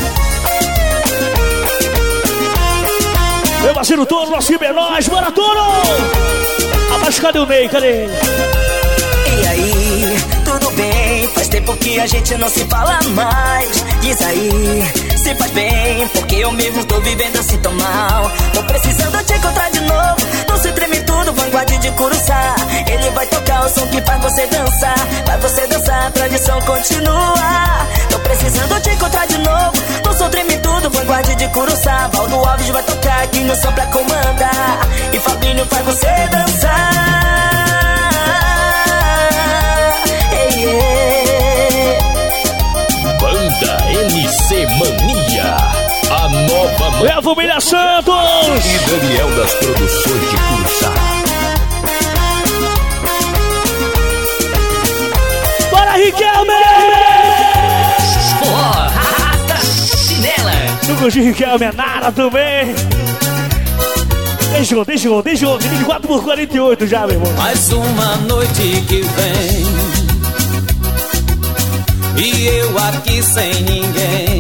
Meu parceiro Toro, nosso Menores, bora Toro! Ah, mas cadê o Ney? Cadê ele? E aí, tudo bem? Faz tempo que a gente não se fala mais. Diz aí, se faz bem, porque eu mesmo tô vivendo assim tão mal. Tô precisando te encontrar de novo. Não se treme tudo, Vanguard de Curuçá. Ele vai tocar o som que faz você dançar. Faz você dançar, a tradição continua. Tô precisando te encontrar de novo. Não se treme tudo, Vanguard de Curuçá. Valdo Alves vai tocar aqui no som pra comandar. E Fabinho faz você dançar. Banda MC Mania, a nova mãe. É a família Santos e Daniel das Produções de Curuçá. Bora, Riquelme! Chinela! Não curti Riquelme, é nada também. Deixa eu, 24/48 já, meu irmão. Mais uma noite que vem e eu aqui sem ninguém.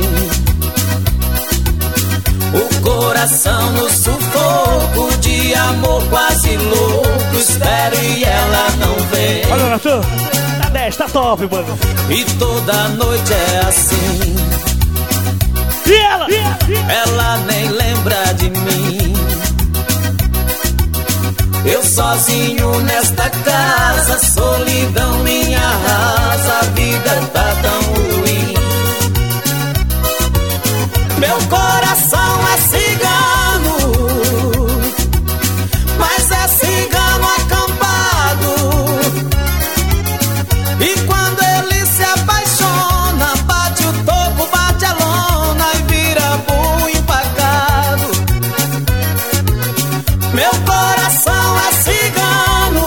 O coração no sufoco de amor quase louco. Espero e ela não vem. Olha, Natan, tá 10, tá top, mano. E toda noite é assim. E ela? Ela nem lembra de mim. Eu sozinho nesta casa, solidão minha rasa, a vida tá tão ruim. Meu coração é cigano, mas é cigano acampado. E quando ele se apaixona, bate o topo, bate a lona e vira burro empacado. Meu coração é cigano,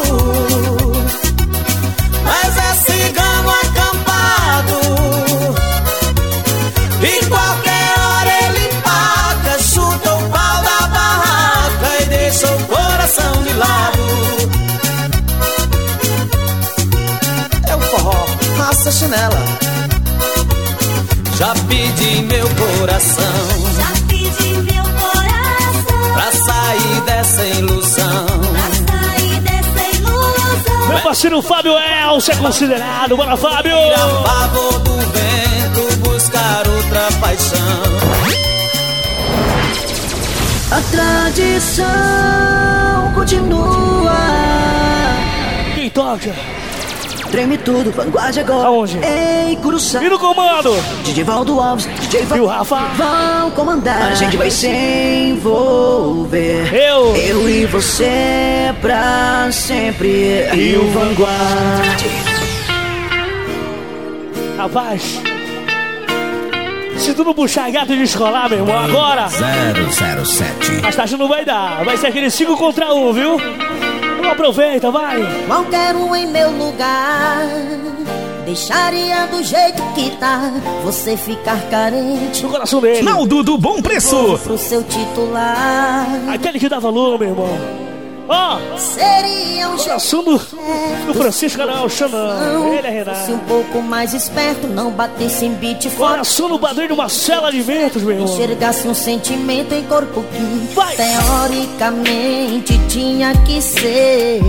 mas é cigano acampado. E qualquer hora ele paga, chuta o pau da barraca e deixa o coração de lado. É o forró, massa chinela. Já pedi meu coração, Já pedi meu coração pra sair dessa ilusão. Meu parceiro Fábio Elcio é considerado. Bora, Fábio! Ir a favor do vento, buscar outra paixão. A tradição continua. Quem toca? Treme tudo, Vanguard agora. Aonde? Ei, Curuçá. E no comando? DJ Valdo Alves, DJ E o Rafa? Vão comandar. A gente vai se envolver. Eu e você pra sempre. E o Vanguard. Rapaz, se tu não puxar gato de escolar, meu irmão, agora 007. mais tarde não vai dar. Vai ser aquele 5 contra 1, viu? Então aproveita, vai. Qualquer um em meu lugar deixaria do jeito que tá. Você ficar carente no coração dele. Naldo do Bom Preço. Pro seu titular. Aquele que dá valor, meu irmão. Ó, seria um coração do Francisco Canal, Xanão. Ele é Renato. Se um pouco mais esperto, não batesse em beat forte. Coração no padrinho de Marcelo Alimentos, meu irmão. Enxergasse um sentimento em corpo que teoricamente tinha que ser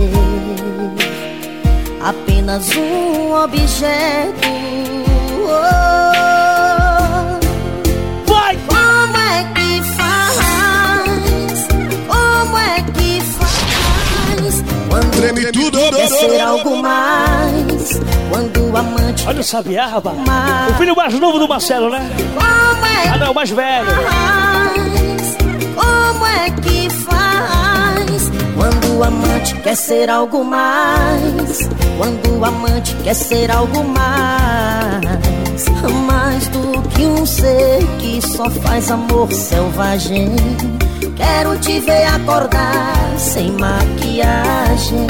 apenas um objeto. Vai! Como é que faz? Como é que faz? Quando Treme tudo. quer ser algo mais. Quando o amante. Olha o Sabiá, rapaz. O filho mais novo do Marcelo, né? Como é Ah, não, o mais velho. faz? Como é que faz? Quando o amante quer ser algo mais. Quando o amante quer ser algo mais. Mais do que um ser que só faz amor selvagem. Quero te ver acordar sem maquiagem.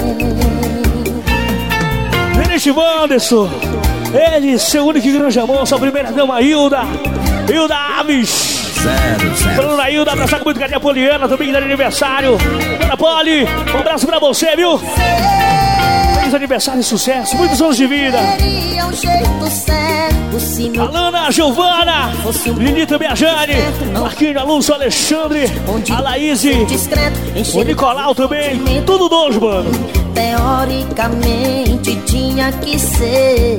Denise Wanderson. Ele, seu único e grande amor, sua primeira dama, Hilda Aves. Falando na Hilda, abraçar com muito carinho a Poliana, também de aniversário. Dona Poli, um abraço pra você, viu? Feliz aniversário e sucesso, muitos anos de vida. Seria o jeito certo se meu Alana, Giovana, Lilita Biajane, Marquinhos, Alonso, Alexandre, a Laís, o Nicolau também. Tudo dois, mano. Teoricamente tinha que ser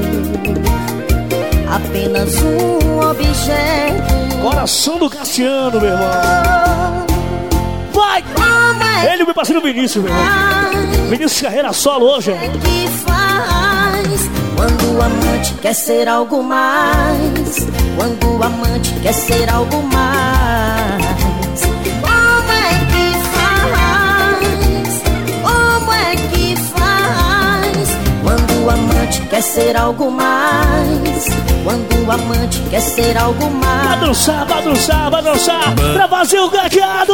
apenas um objeto. Coração do Cassiano, meu irmão. Vai! Ele e meu parceiro Vinícius, meu irmão. Vinícius Carreira solo hoje. Que faz quando o amante quer ser algo mais? Quando o amante quer ser algo mais? Como é que faz? Como é que faz? Quando o amante quer ser algo mais? Quando o amante quer ser algo mais? Vai dançar, vai dançar, vai dançar. Pra fazer o gateado.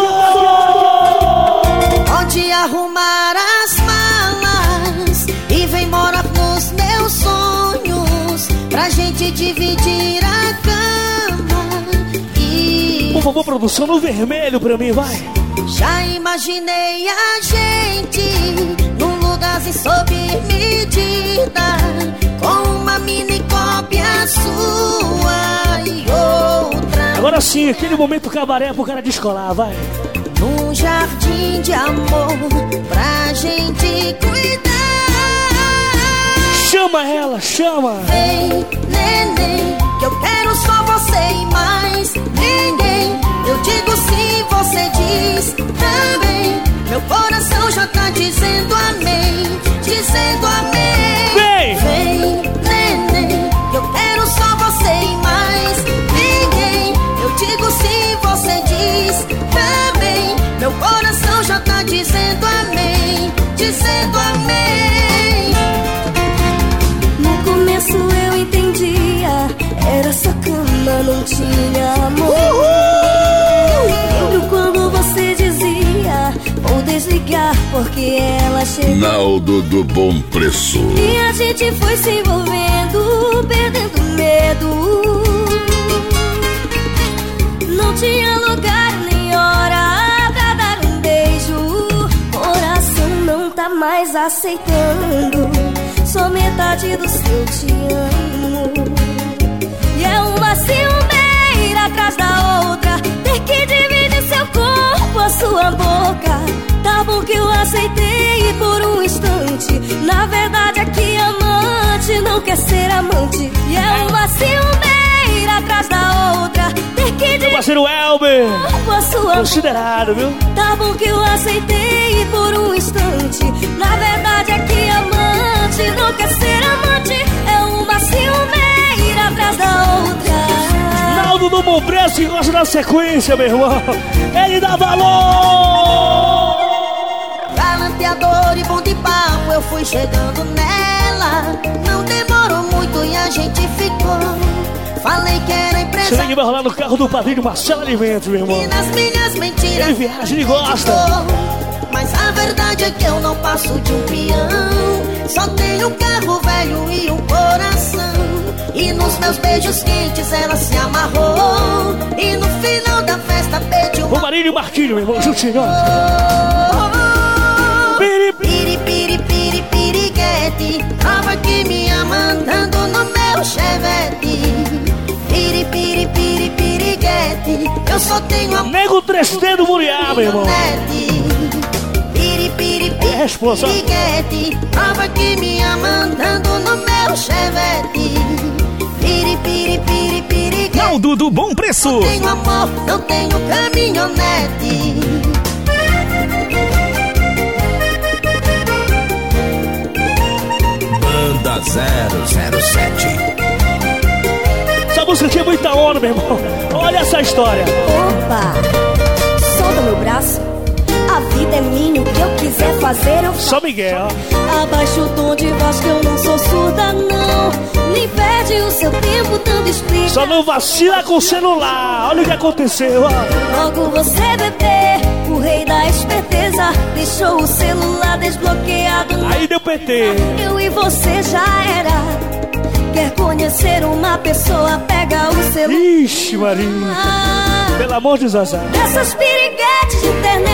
Pode arrumar as malas e vem morar nos meus sonhos, pra gente dividir a cama. E por favor, produção, no vermelho pra mim, vai. já imaginei a gente num lugarzinho sob medida, com uma mini cópia sua e outra. Agora sim, aquele momento cabaré pro cara descolar, vai. Num jardim de amor pra gente cuidar. Chama ela, chama. Vem, neném, que eu quero só você e mais ninguém. Eu digo sim, você diz também. Meu coração já tá dizendo amém, dizendo amém. Vem! Vem, neném, que eu quero só você e mais ninguém. Eu digo sim, você diz também. Meu coração já tá dizendo amém, dizendo amém. No começo eu entendia, era só cama, não tinha amor. Lembro quando você dizia, vou desligar porque ela chegou. Naldo do Bom Preço. E a gente foi se envolvendo, perdendo medo. Não tinha lugar nem hora pra dar um beijo. Coração não tá mais aceitando, só metade do seu te amo. E é uma ciumeira atrás da outra, ter que dividir seu corpo, a sua boca. Tá bom que eu aceitei por um instante, na verdade aqui amante não quer ser amante. E é uma ciumeira atrás da outra, ter que dividir meu parceiro Elber, a sua considerado, viu? Tá bom que eu aceitei por um instante, na verdade aqui amante não quer ser amante. É uma ciumeira atrás da outra. Naldo do Bom Preço, que gosta da sequência, meu irmão. Ele dá valor. Galanteador e bom de papo, eu fui chegando nela. Não demorou muito e a gente ficou. Falei que era empresa. Você vai rolar no carro do padrinho Marcelo Alimentos, meu irmão. E nas minhas mentiras ele viaja, ele gosta. Mas a verdade é que eu não passo de um peão. Só tenho um carro velho e um coração. E nos meus beijos quentes ela se amarrou. E no final da festa pediu o Marinho e o Marquinhos, meu irmão, juntinho. Piri, piri, piri, piri, piriguete. Prova que me ama andando no meu chevette. Piri, piri, piri, piriguete. Eu só tenho amor. Nego 3D do Muriá, meu irmão. Piri, piri, piri, piriguete. Prova que me ama andando no meu chevette. Piri, piri, piri, piriguete. Naldo do Bom Preço. Não tenho amor, não tenho caminhonete. Banda 007. Essa música tinha muita onda, meu irmão. Olha essa história. Opa, solta meu braço. A vida é minha, o que eu quiser fazer eu faço. Só Miguel. Abaixa o tom de voz que eu não sou surda, não. Nem perde o seu tempo dando explica. Só não vacila com o celular. Olha o que aconteceu, ó. Logo você, bebê, o rei da esperteza, deixou o celular desbloqueado. Aí deu PT. Eu e você já era. Quer conhecer uma pessoa, pega o celular. Ixi, Maria. Pelo amor de Zazá. Essas piriguetes de internet rápida.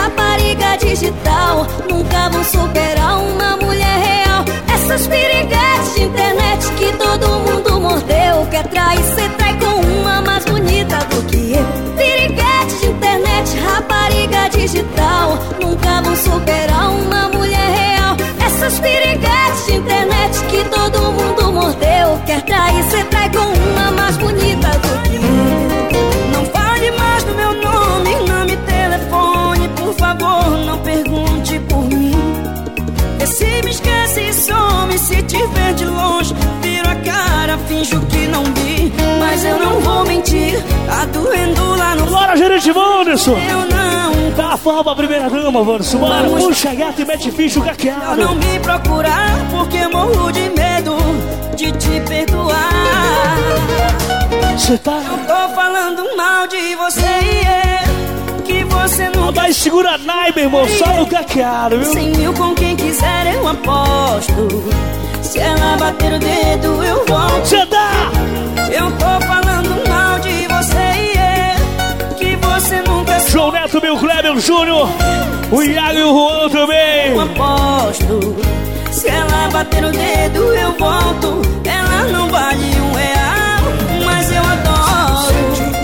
rapariga digital nunca vão superar uma mulher real. Essas piriguetes de internet que todo mundo mordeu. Quer trair, cê trai com uma mais bonita do que eu. Piriguetes de internet, rapariga digital nunca vão superar uma mulher real. Essas piriguetes de internet que todo mundo mordeu. Quer trair, cê trai com uma mais bonita do que eu. Não fale mais do meu nome, não me telefone, por favor, não pergunte por mim. Vê se me esquece e some, se te ver de longe, viro a cara, finjo que não vi. Mas eu não vou mentir, tá doendo lá no... Bora, gerente Wanderson! Eu não... Dá a forma pra primeira dama, Wanderson. Bora, puxa a gata e mete ficha o caqueado. Não me procurar, porque morro de medo de te perdoar. Você tá... Eu tô falando mal de você, que você não... Mas segura a nai, meu irmão, só no caqueado, viu? 100 mil com quem quiser eu aposto. Se ela bater o dedo eu volto. Você dá! Eu tô falando mal de você, que você nunca... João Neto, meu Kleber Júnior, o Iago e o Juan também. Eu aposto. Se ela bater o dedo eu volto. Ela não vale R$1, mas eu adoro.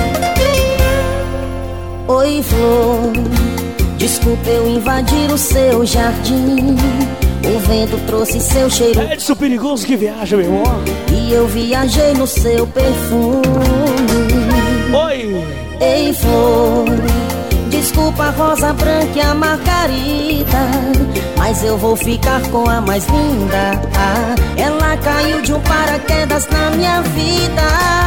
Oi, flor, desculpa eu invadir o seu jardim. O vento trouxe seu cheiro. Edson perigoso que viaja, meu irmão. E eu viajei no seu perfume. Oi. Ei, flor, desculpa a rosa branca e a margarida, mas eu vou ficar com a mais linda. Ela caiu de um paraquedas na minha vida.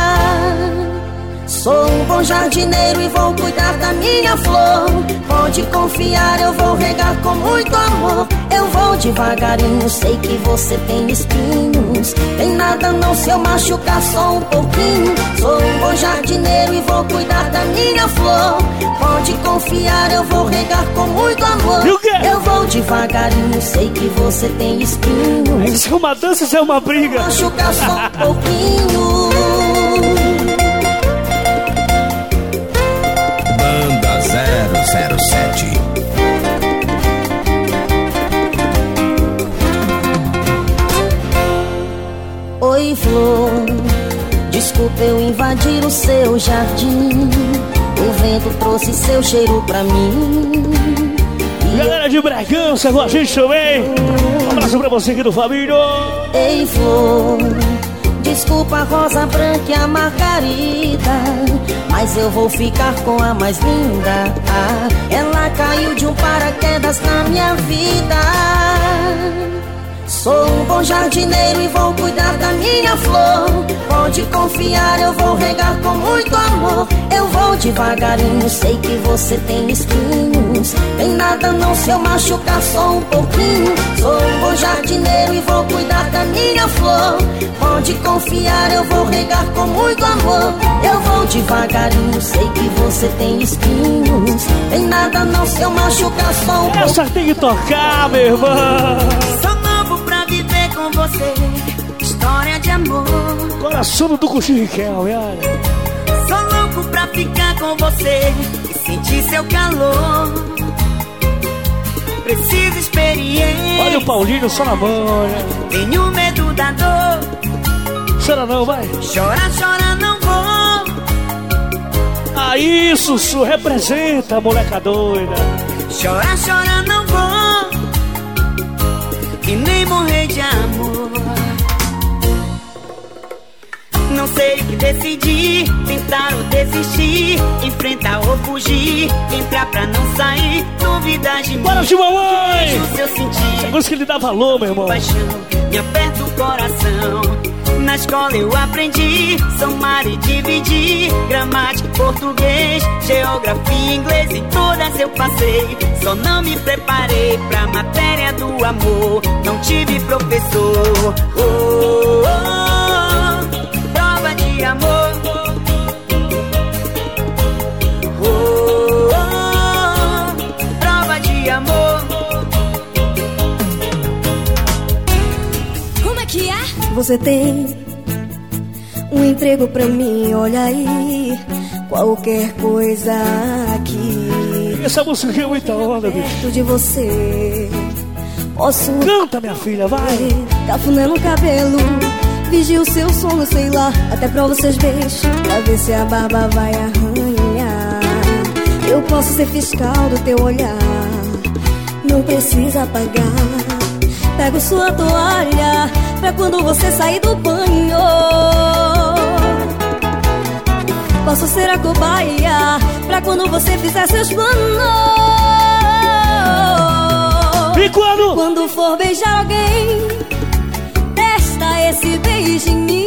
Sou um bom jardineiro e vou cuidar da minha flor. Pode confiar, eu vou regar com muito amor. Eu vou devagarinho, sei que você tem espinhos. Tem nada não se eu machucar só um pouquinho. Sou um bom jardineiro e vou cuidar da minha flor. Pode confiar, eu vou regar com muito amor. Eu vou devagarinho, sei que você tem espinhos. Isso é uma dança, isso é uma briga. Machucar só um pouquinho. Banda 007. Oi, flor, desculpa eu invadir o seu jardim. O vento trouxe seu cheiro pra mim. Galera de Bragança com a gente também. Um abraço pra você aqui do Fabinho. Ei, flor, desculpa a rosa branca e a margarida, mas eu vou ficar com a mais linda. Ela caiu de um paraquedas na minha vida. Sou um bom jardineiro e vou cuidar da minha flor. Pode confiar, eu vou regar com muito amor. Eu vou devagarinho, sei que você tem espinhos. Tem nada não se eu machucar só um pouquinho. Sou um bom jardineiro e vou cuidar da minha flor. Pode confiar, eu vou regar com muito amor. Eu vou devagarinho, sei que você tem espinhos. Tem nada não se eu machucar só um pouquinho. Essa tem que tocar, meu irmão. Sou novo pra viver com você, história de amor. Coração do Cuchiriquel, olha. Sou louco pra ficar com você e sentir seu calor. Preciso experiência. Olha o Paulinho só na mão, olha. Tenho medo da dor. Chora não, vai. Chora, chora, não vou. Aí, Sussu, representa a moleca doida. Chora, chora, não vou. E nem morrer de amor. Não sei o que decidir, tentar ou desistir, enfrentar ou fugir, entrar pra não sair, duvidar de mim. Bora de mamãe! Se eu sentir essa música ele dá valor, meu irmão. Paixão, me aperta o coração. Na escola eu aprendi somar e dividir, gramática, português, geografia, inglês, em todas eu passei. Só não me preparei pra matéria do amor, não tive professor. Oh, oh, oh, prova de amor. Oh, oh, oh, prova de amor. Como é que é? Você tem um emprego pra mim, olha aí, qualquer coisa aqui. Essa música aqui é muita onda, bicho. Perto de você posso... Canta, minha filha, vai. Cafuné no cabelo, vigio o seu sono, sei lá, até pra vocês beijos, pra ver se a barba vai arranhar. Eu posso ser fiscal do teu olhar, não precisa pagar. Pego sua toalha pra quando você sair do banho. Posso ser a cobaia pra quando você fizer seus planos. E quando? Quando for beijar alguém, testa esse beijo em mim.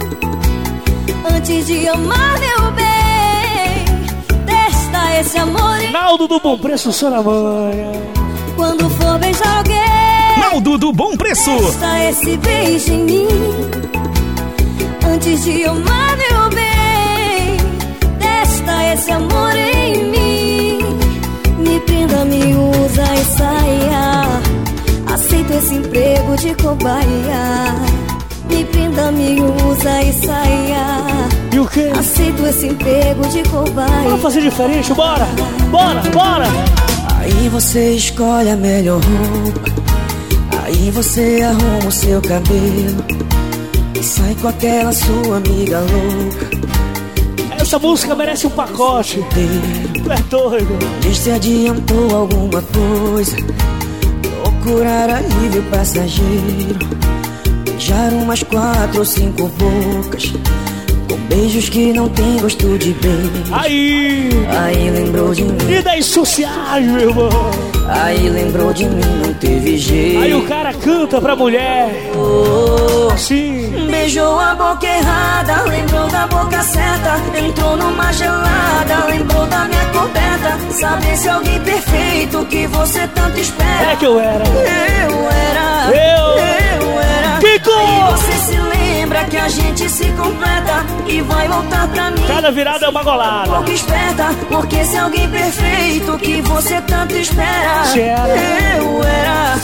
Antes de amar, meu bem, testa esse amor em mim. Naldo do Bom Preço, Soramanha. Quando for beijar alguém, Naldo do Bom Preço, testa esse beijo em mim. Antes de amar, meu bem, testa esse amor em mim. Me prenda, me usa e saia. Aceito esse emprego de cobaia. Me prenda, me usa e saia. E o quê? Aceito esse emprego de cobaia. Vamos fazer diferente, bora! Bora, bora! Aí você escolhe a melhor roupa, aí você arruma o seu cabelo e sai com aquela sua amiga louca. Essa música merece um pacote. Tu é doido. Diz se adiantou alguma coisa, procurar alívio passageiro, beijar umas 4 ou 5 bocas, com beijos que não tem gosto de beijo. Aí lembrou de mim. Vida insociável, meu irmão. Aí lembrou de mim, não teve jeito. Aí o cara canta pra mulher. Assim. Beijou a boca errada, lembrou da boca certa. Entrou numa gelada, lembrou da minha coberta. Sabe se alguém perfeito que você tanto espera. É que eu era. Eu era. Kiko! Aí você se lembra que a gente se completa e vai voltar pra mim. Cada virada é uma golada. Um pouco esperta, porque se alguém perfeito que você tanto espera. Eu era.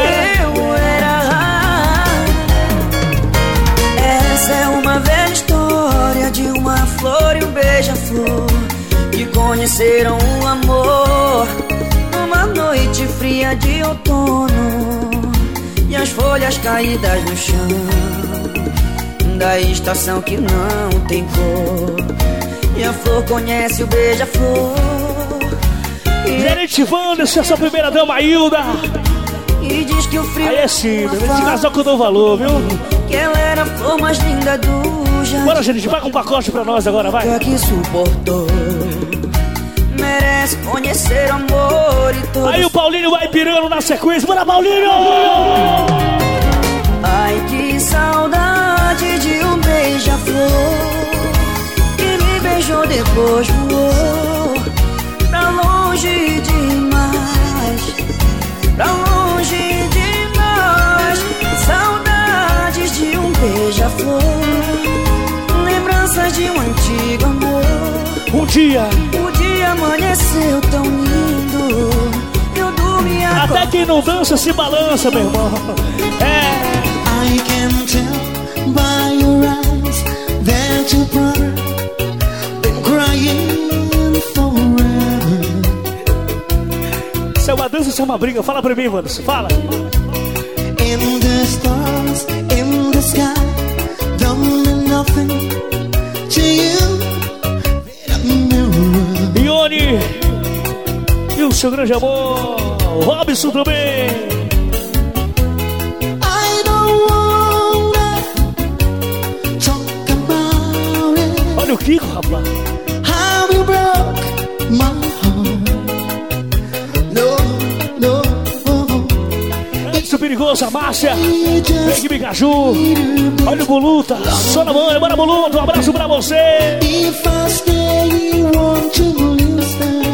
Essa é uma velha história de uma flor e um beija-flor que conheceram o amor numa noite fria de outono, e as folhas caídas no chão da estação que não tem cor, e a flor conhece o beija-flor. Gerente Wanderson, essa primeira dama Hilda. E diz que o frio aí é sim, esse casal que eu dou valor, viu? Que ela era a flor mais linda do jardim. Bora, gente, vai com um pacote pra nós agora, vai. Que suportou, merece conhecer o amor e todo. Aí o Paulinho vai pirando na sequência. Bora, Paulinho! Ai, que saudade de um beija-flor que me beijou depois voou pra longe demais, pra longe de nós. Saudades de um beija-flor, lembranças de um antigo amor. Um dia o dia amanheceu tão lindo, eu dormi agora. Até quem não dança se balança, meu irmão. I can tell by your eyes that your brother been crying forever. Se é uma dança, se é uma briga, fala pra mim, Wanderson, fala. In the stars, in the sky, don't mean nothing to you. Ione e o seu grande amor, Robson também. I don't wanna talk about it. Olha o Kiko, rapaz. How you broke my heart. No, no. Edson Perigoso, a Márcia, Big Bigaju. Olha o Boluta, só na mão, bora Boluta, um abraço pra você. If I stay, you want to listen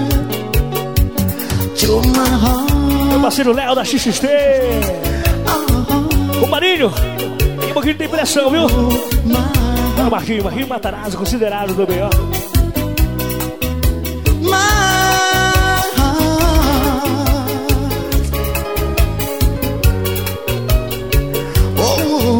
to my heart. Meu parceiro Léo da XXT. O Marinho, tem um pouquinho de pressão, viu? Olha o Marquinhos Matarazzo, considerado também, ó.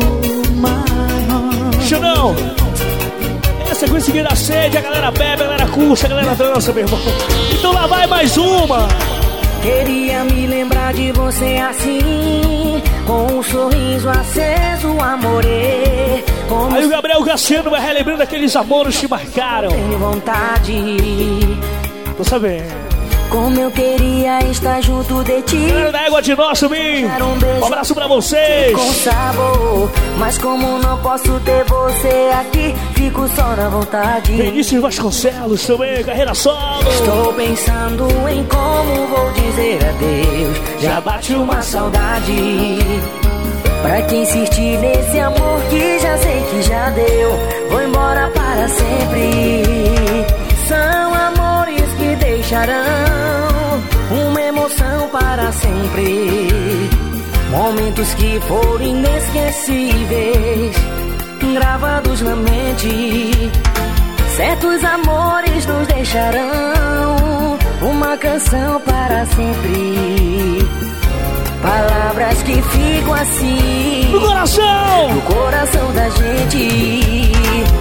Xandão, essa coisa seguida a sede, a galera bebe, a galera acústica, a galera dança, meu irmão. Então lá vai mais uma. Queria me lembrar de você assim, com um sorriso aceso, amore. Aí o Gabriel Cassiano vai relembrando aqueles amores que marcaram. Tenho vontade. Tô sabendo. Como eu queria estar junto de ti. Galera da Égua de Nosso, Bim. Um abraço pra vocês. Com sabor, mas como não posso ter você aqui, fico só na vontade. Vinícius Vasconcelos também, carreira solo. Estou pensando em como vou dizer adeus. Já bate uma saudade. Pra que insistir nesse amor que já sei que já deu. Vou embora para sempre. São amores que deixarão uma emoção para sempre. Momentos que foram inesquecíveis, gravados na mente. Certos amores nos deixarão uma canção para sempre. Palavras que ficam assim no coração da gente.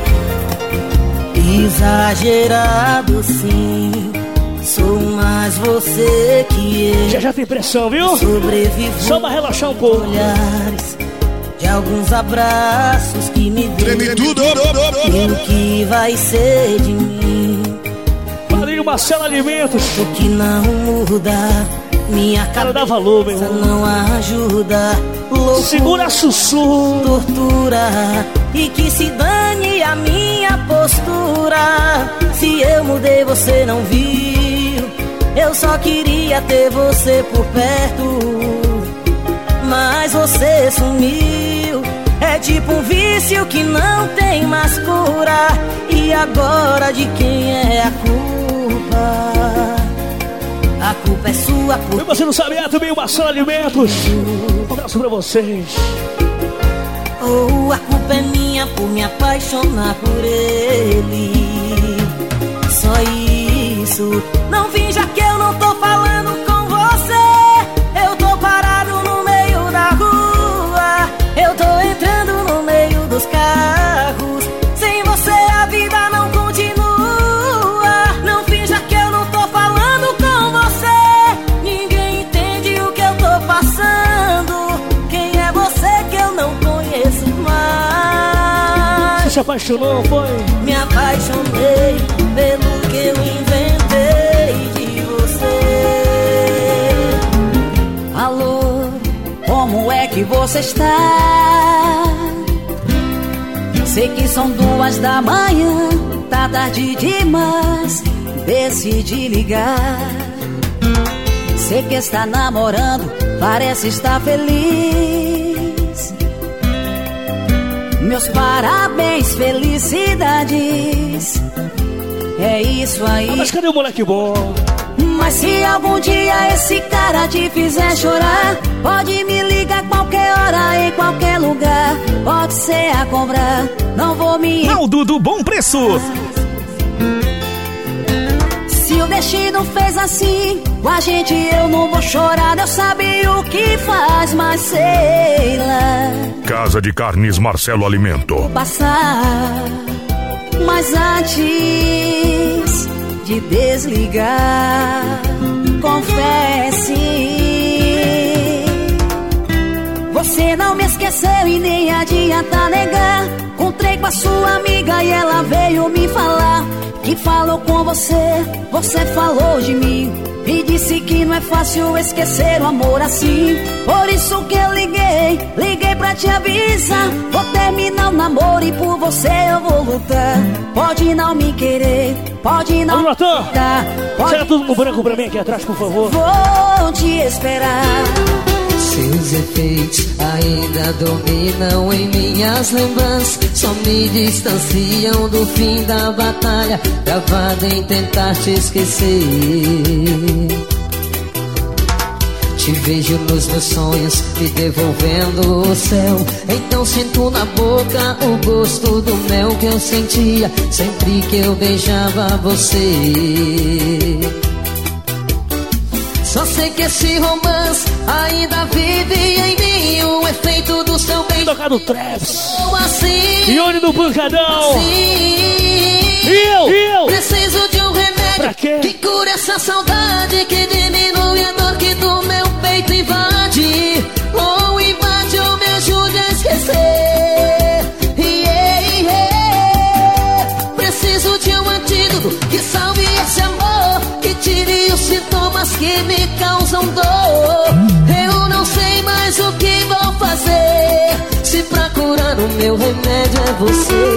Exagerado sim, sou mais você que eu. Já tem pressão, viu? Sobrevivo. Só pra relaxar um pouco. Olhares de alguns abraços que me deu. Treme tudo. E o que vai ser de mim? Padrinho Marcelo Alimentos. O que não muda, minha cara dá valor, meu irmão. Não ajuda. Loucura, segura sussurro, tortura. E que se dane a minha postura. Se eu mudei, você não viu. Eu só queria ter você por perto, mas você sumiu. É tipo um vício que não tem mais cura. E agora de quem é a culpa? A culpa é sua, porque você não sabe, é também o Marcelo Alimentos. Um abraço pra vocês. Oh, a culpa é minha por me apaixonar por ele. Só isso. Não finja que eu não tô falando com você. Eu tô parado no meio da rua. Eu tô entrando no meio dos carros. Sem você a vida não continua. Não finja que eu não tô falando com você. Ninguém entende o que eu tô passando. Quem é você que eu não conheço mais? Você se apaixonou, foi? Me apaixonei pelo que eu inventei de você. Alô, como é que você está? Sei que são 2 da manhã, tá tarde demais, decidi ligar. Sei que está namorando, parece estar feliz. Meus parabéns, felicidades. É isso aí. Mas cadê o moleque bom? Mas se algum dia esse cara te fizer chorar, pode me ligar qualquer hora, em qualquer lugar. Pode ser a cobrar, não vou me... Naldo do Bom Preço. Se o destino fez assim com a gente, eu não vou chorar. Eu sabia o que faz, mas sei lá. Casa de Carnes Marcelo Alimento. Vou passar, mas antes de desligar, confesse, você não me esqueceu e nem adianta negar. Encontrei com a sua amiga e ela veio me falar que falou com você, você falou de mim. E disse que não é fácil esquecer o amor assim. Por isso que eu liguei pra te avisar. Vou terminar o namoro e por você eu vou lutar. Pode não me querer, pode não me dar. Chega tudo no branco pra mim aqui atrás, por favor. Vou te esperar. Seus efeitos ainda dominam em minhas lembranças. Só me distanciam do fim da batalha, travado em tentar te esquecer. Te vejo nos meus sonhos, me devolvendo o céu. Então sinto na boca o gosto do mel que eu sentia sempre que eu beijava você. Só sei que esse romance ainda vive em mim. O efeito do seu bem. Tocado Travis. Assim, Ione do Pancadão. Assim, e eu preciso de um pra quê? Que cura essa saudade, que diminui a dor que do meu peito invade. Ou invade ou me ajude a esquecer. Preciso de um antídoto que salve esse amor, que tire os sintomas que me causam dor. Eu não sei mais o que vou fazer, se pra curar o meu remédio é você.